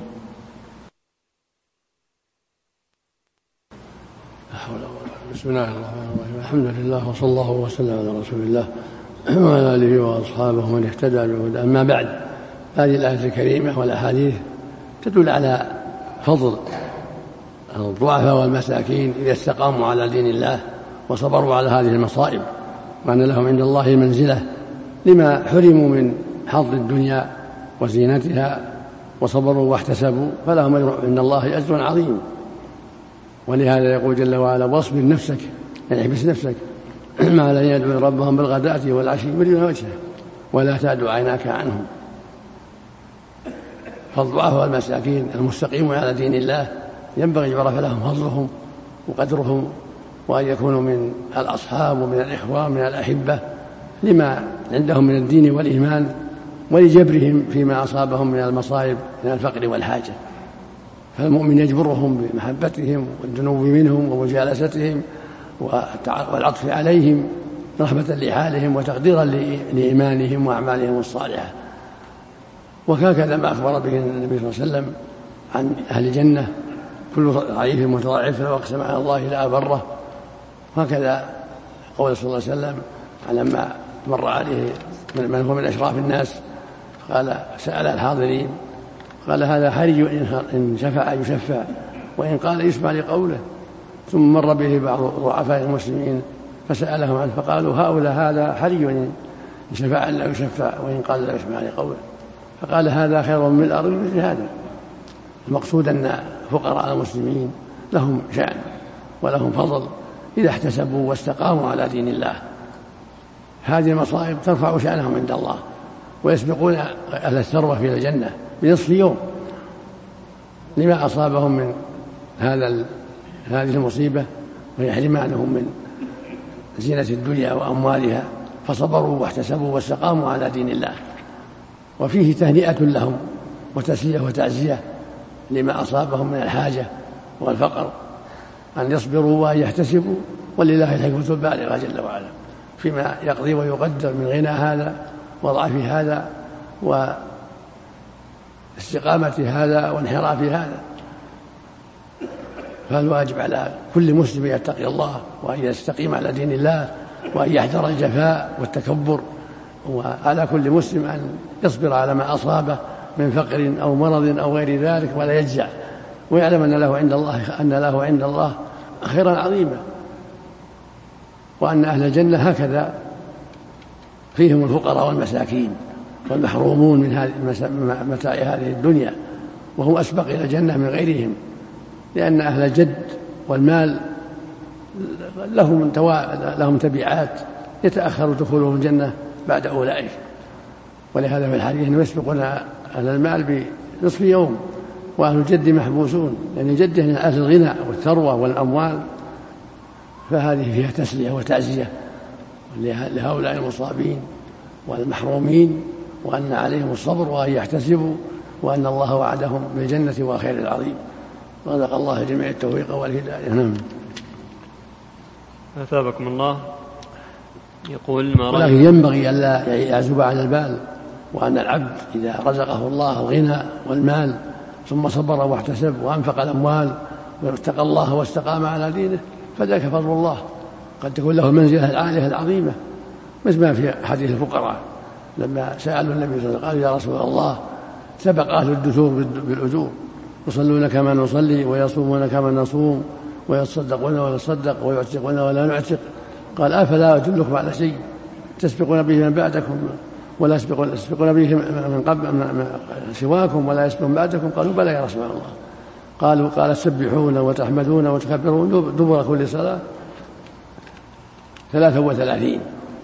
S2: بسم الله الرحمن الرحيم. الحمد لله، وصلى الله وسلم على رسول الله وعلى آله وأصحابه من اهتدى بهداه. أما بعد، هذه الآية الكريمة والأحاديث تدل على فضل الضعفاء والمساكين إذا استقاموا على دين الله وصبروا على هذه المصائب، وأن لهم عند الله منزلة لما حرموا من حظ الدنيا وزينتها، وصبروا واحتسبوا، فلهم عند الله أجر عظيم. ولهذا يقول جل وعلا: واصبر نفسك، يعني احبس نفسك ما لا يدعو ربهم بالغداة والعشي يريدون وجهه ولا تعد عيناك عنهم. فالضعفاء والمساكين المستقيمون على دين الله ينبغي يعرف لهم فضلهم وقدرهم، وأن يكونوا من الأصحاب ومن الإخوان من الأحبة لما عندهم من الدين والإيمان، ولجبرهم فيما أصابهم من المصائب من الفقر والحاجة. فالمؤمن يجبرهم بمحبتهم والدنو منهم ومجالستهم والعطف عليهم رحمة لحالهم وتقديرا لإيمانهم وأعمالهم الصالحة. وهكذا ما أخبر به النبي صلى الله عليه وسلم عن أهل الجنة: كل ضعيف متضاعف لو أقسم على الله لأبره. وهكذا قول صلى الله عليه وسلم لما مر عليه من هو من أشراف الناس قال سأل الحاضرين قال: هذا حري إن شفع يشفع، وإن قال يسمع لقوله. ثم مر به بعض ضعفاء المسلمين فسألهم عنه فقالوا: هؤلاء هذا حري إن شفع لا يشفع، وإن قال لا يسمع لقوله. فقال: هذا خير من الأرض مثل هذا. المقصود أن فقراء المسلمين لهم شأن ولهم فضل إذا احتسبوا واستقاموا على دين الله. هذه المصائب ترفع شأنهم عند الله، ويسبقون أهل الثروة في الجنة بنصف يوم لما أصابهم من هذا هذه المصيبة، وهي حرمانهم من زينة الدنيا وأموالها، فصبروا واحتسبوا واستقاموا على دين الله. وفيه تهنئة لهم وتسلية وتعزية لما أصابهم من الحاجة والفقر، أن يصبروا وأن يحتسبوا، ولله الحكمة البالغة جل وعلا فيما يقضي ويقدر من غنى هذا وضعف هذا واستقامة هذا وانحراف هذا. فالواجب على كل مسلم يتقي الله وأن يستقيم على دين الله، وأن يحذر الجفاء والتكبر، وعلى كل مسلم أن يصبر على ما أصابه من فقر أو مرض أو غير ذلك ولا يجزع، ويعلم أن له عند الله أن له عند الله خيرا عظيما. وأن أهل الجنة هكذا فيهم الفقراء والمساكين والمحرومون من متاع هذه الدنيا، وهم أسبق إلى الجنة من غيرهم، لأن أهل الجد والمال لهم لهم تبعات يتأخر دخولهم الجنة بعد أولئك. ولهذا في الحديث أنهم يسبقون أهل المال بنصف يوم، وأهل الجد محبوسون، لأن يعني جده من أهل الغنى والثروة والأموال، فهذه فيها تسلية وتعزية لهؤلاء المصابين والمحرومين، وأن عليهم الصبر وأن يحتسبوا، وأن الله وعدهم بالجنة وخير العظيم. رزق الله جميع التوفيق والهداية. نعم.
S1: أثابكم الله. يقول ما
S2: ولكن ينبغي ألا يعزب على البال، وأن العبد إذا رزقه الله الغنى والمال ثم صبر واحتسب وأنفق الأموال واتقى الله واستقام على دينه فذاك فضل الله، قد تكون له المنزلة العالية العظيمة، مثل ما في حديث الفقراء لما سألوا النبي صلى الله عليه وسلم قالوا يا رسول الله سبق أهل الدثور بالأجور، يصلون كما نصلي ويصومون كما نصوم ويتصدقون ولا نصدق ويعتقون ولا نعتق، قال أفلا أدلكم على شيء تسبقون به من بعدكم ولا يسبقون به من قبل سواكم ولا يسبقون بعدكم؟ قالوا بلى يا رسول الله. قالوا قال تسبحون وتحمدون وتكبرون دبر كل صلاة ثلاثة وثلاثين.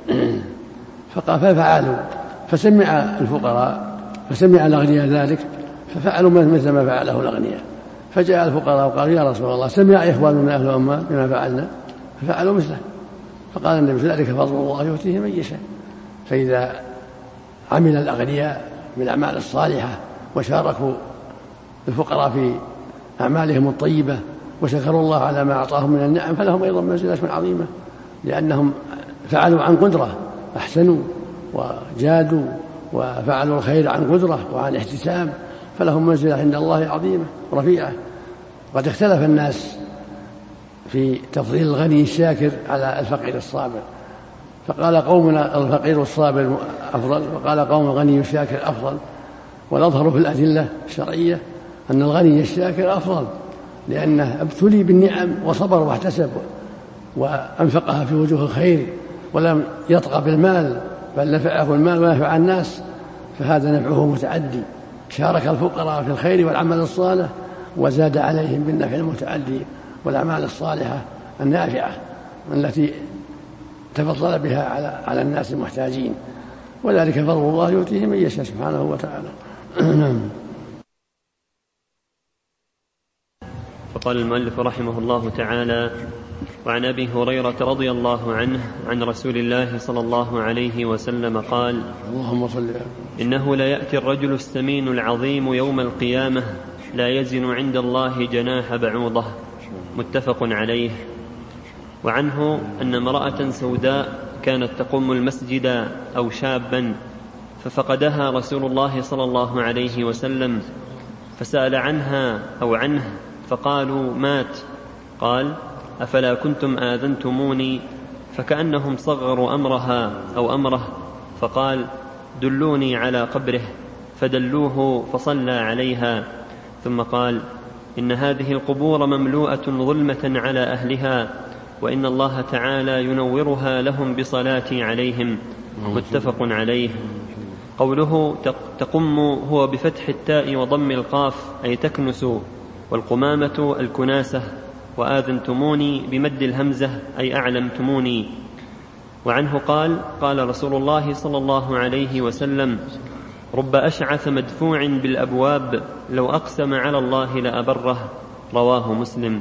S2: فقال ففعلوا، فسمع الفقراء فسمع الأغنياء ذلك ففعلوا مثل ما فعله الأغنياء، فجاء الفقراء وقالوا يا رسول الله سمع إخواننا أهل الأموال بما فعلنا ففعلوا مثله. فقال النبي ذلك فضل الله يؤتيه من يشاء. فإذا عمل الأغنياء بالأعمال الصالحة وشاركوا الفقراء في أعمالهم الطيبة وشكروا الله على ما أعطاهم من النعم فلهم أيضا منزلة عظيمة، لأنهم فعلوا عن قدرة، أحسنوا وجادوا وفعلوا الخير عن قدرة وعن احتساب، فلهم منزلة عند الله عظيمة رفيعة. قد اختلف الناس في تفضيل الغني الشاكر على الفقير الصابر، فقال قومنا الفقير الصابر أفضل، وقال قوم الغني الشاكر أفضل. والأظهر في الأدلة الشرعية أن الغني الشاكر أفضل، لأنه ابتلي بالنعم وصبر واحتسب وأنفقها في وجوه الخير ولم يطغى بالمال، بل نفعه المال ونفع الناس، فهذا نفعه متعدي. شارك الفقراء في الخير والعمل الصالح وزاد عليهم بالنفع المتعدي والأعمال الصالحة النافعة التي تفضل بها على على الناس المحتاجين، وذلك فضل الله يؤتيه من يشاء سبحانه وتعالى.
S1: فقال المؤلف رحمه الله تعالى: وعن أبي هريرة رضي الله عنه عن رسول الله صلى الله عليه وسلم قال:
S2: اللهم صل
S1: إنه ليأتي الرجل السمين العظيم يوم القيامة لا يزن عند الله جناح بعوضة. متفق عليه. وعنه أن امرأة سوداء كانت تقوم المسجد أو شابا ففقدها رسول الله صلى الله عليه وسلم فسأل عنها أو عنه فقالوا مات. قال: أفلا كنتم آذنتموني؟ فكأنهم صغروا أمرها أو أمره، فقال: دلوني على قبره، فدلوه فصلى عليها، ثم قال: إن هذه القبور مملوءة ظلمة على أهلها، وإن الله تعالى ينورها لهم بصلاتي عليهم. متفق عليه. قوله تقم هو بفتح التاء وضم القاف أي تكنس، والقمامة الكناسة، وآذنتموني بمد الهمزة أي أعلمتموني. وعنه قال: قال رسول الله صلى الله عليه وسلم: رب أشعث مدفوع بالأبواب لو أقسم على الله لأبره. رواه مسلم.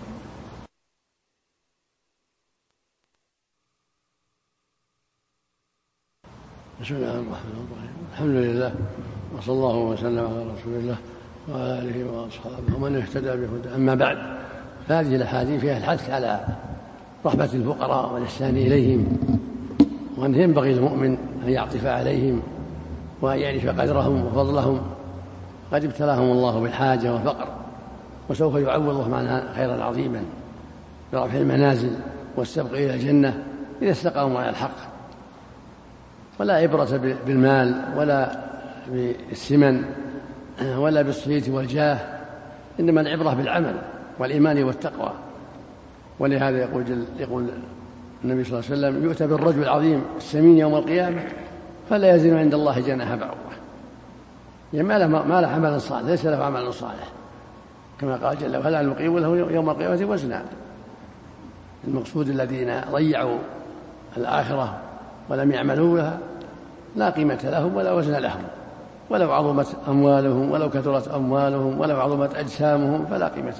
S2: بسم الله الرحمن الرحيم. الحمد لله وصلى الله وسلم على رسول الله وعلى آله وأصحابه ومن اهتدى بهداه. أما بعد، فهذه الأحاديث فيها الحث على رحمة الفقراء والإحسان إليهم، وأن ينبغي المؤمن أن يعطف عليهم وأن يعرف قدرهم وفضلهم. قد ابتلاهم الله بالحاجة والفقر، وسوف يعوضهم عنها خيرا عظيما برفع المنازل والسبق إلى الجنة إذا استقاموا على الحق. ولا عبرة بالمال ولا بالسمن ولا بالصيت والجاه، إنما العبرة بالعمل والإيمان والتقوى. ولهذا يقول, يقول النبي صلى الله عليه وسلم يؤتى بالرجل العظيم السمين يوم القيامة فلا يزن عند الله جناح بعوضة، يعني ما له ما له عمل صالح، ليس له عمل صالح، كما قال جل وعلا نقيم له يوم القيامة وزنا. المقصود الذين ضيعوا الآخرة ولم يعملوا بها لا قيمة لهم ولا وزن لهم، ولو عظمت أموالهم ولو كثرت أموالهم ولو عظمت أجسامهم فلا قيمة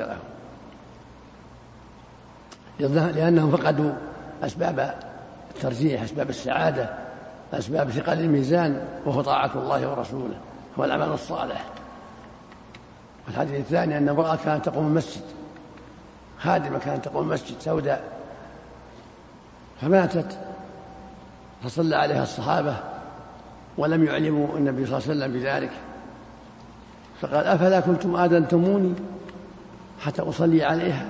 S2: لهم، لأنهم فقدوا أسباب الترجيح، أسباب السعادة، أسباب ثقل الميزان، وهو طاعة الله ورسوله هو العمل الصالح. والحديث الثاني أن امرأة كانت تقوم المسجد، خادمة كانت تقوم المسجد سوداء، فماتت فصلى عليها الصحابة ولم يعلموا النبي صلى الله عليه وسلم بذلك، فقال أفلا كنتم آذنتموني حتى أصلي عليها؟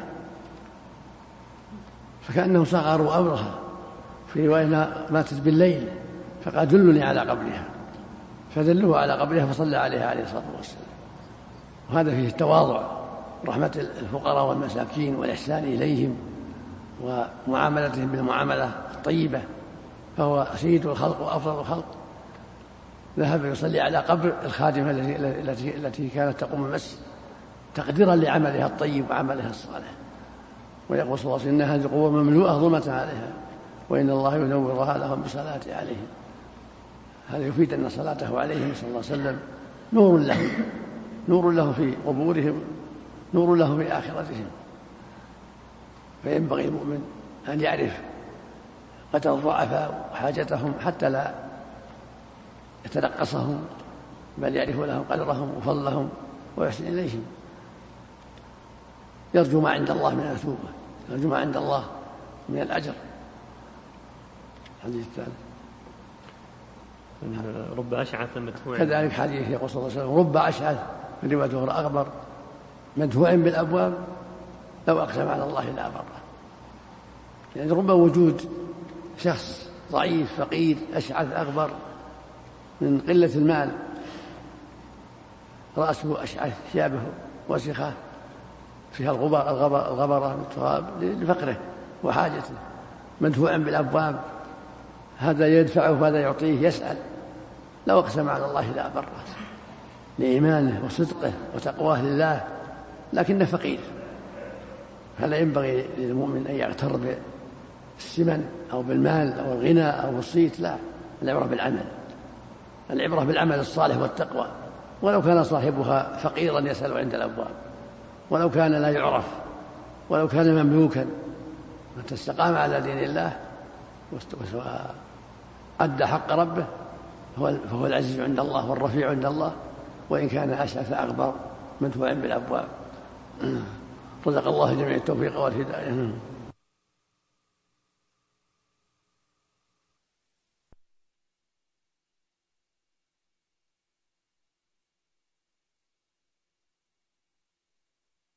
S2: فكأنهم صغروا أمرها، في رواية ماتت بالليل، فقال دلني على قبرها، فدلوه على قبرها فصلى عليها عليه الصلاة والسلام. وهذا فيه التواضع، رحمة الفقراء والمساكين والإحسان إليهم ومعاملتهم بالمعاملة الطيبة، فهو سيد الخلق وأفضل الخلق، ذهب يصلي على قبر الخادمة التي التي كانت تقوم المسجد تقديرا لعملها الطيب وعملها الصالح. ويقول صلى الله عليه وسلم إن هذه القبور مملوءة ظلمة عليها وإن الله ينورها لهم بصلاته عليهم. هذا يفيد أن صلاته عليهم صلى الله عليه وسلم نور لهم، نور له في قبورهم، نور له في آخرتهم. فينبغي المؤمن أن يعرف قدر الضعفاء وحاجتهم حتى لا يتنقصهم، بل يعرف لهم قدرهم وفضلهم ويحسن إليهم، يرجو ما عند الله من الثوبة، يرجو ما عند الله من الأجر. الحديث الثالث
S1: رب أشعث مدفوع،
S2: كذلك حديث يقول صلى الله عليه وسلم رب أشعث في رواية أخرى أغبر مدفوع بالأبواب لو أقسم على الله لا بره. يعني رب وجود شخص ضعيف فقير أشعث أغبر من قلة المال، رأسه أشعث ثيابه وسخة فيها الغبر الغبرة والتراب لفقره وحاجته، مدفوعا بالأبواب، هذا يدفعه وهذا يعطيه، يسأل لو أقسم على الله لا بره لإيمانه وصدقه وتقواه لله، لكنه فقير. فلا ينبغي للمؤمن أن يغتر بالسمن أو بالمال أو الغنى أو الصيت، لا، العبرة بالعمل، العبرة بالعمل الصالح والتقوى، ولو كان صاحبها فقيرا يسأل عند الأبواب، ولو كان لا يعرف، ولو كان مملوكا، من استقام على دين الله وأدى حق ربه فهو العزيز عند الله والرفيع عند الله، وإن كان أشعث أغبر مدفوع بالأبواب. رزق الله جميع التوفيق والهداية.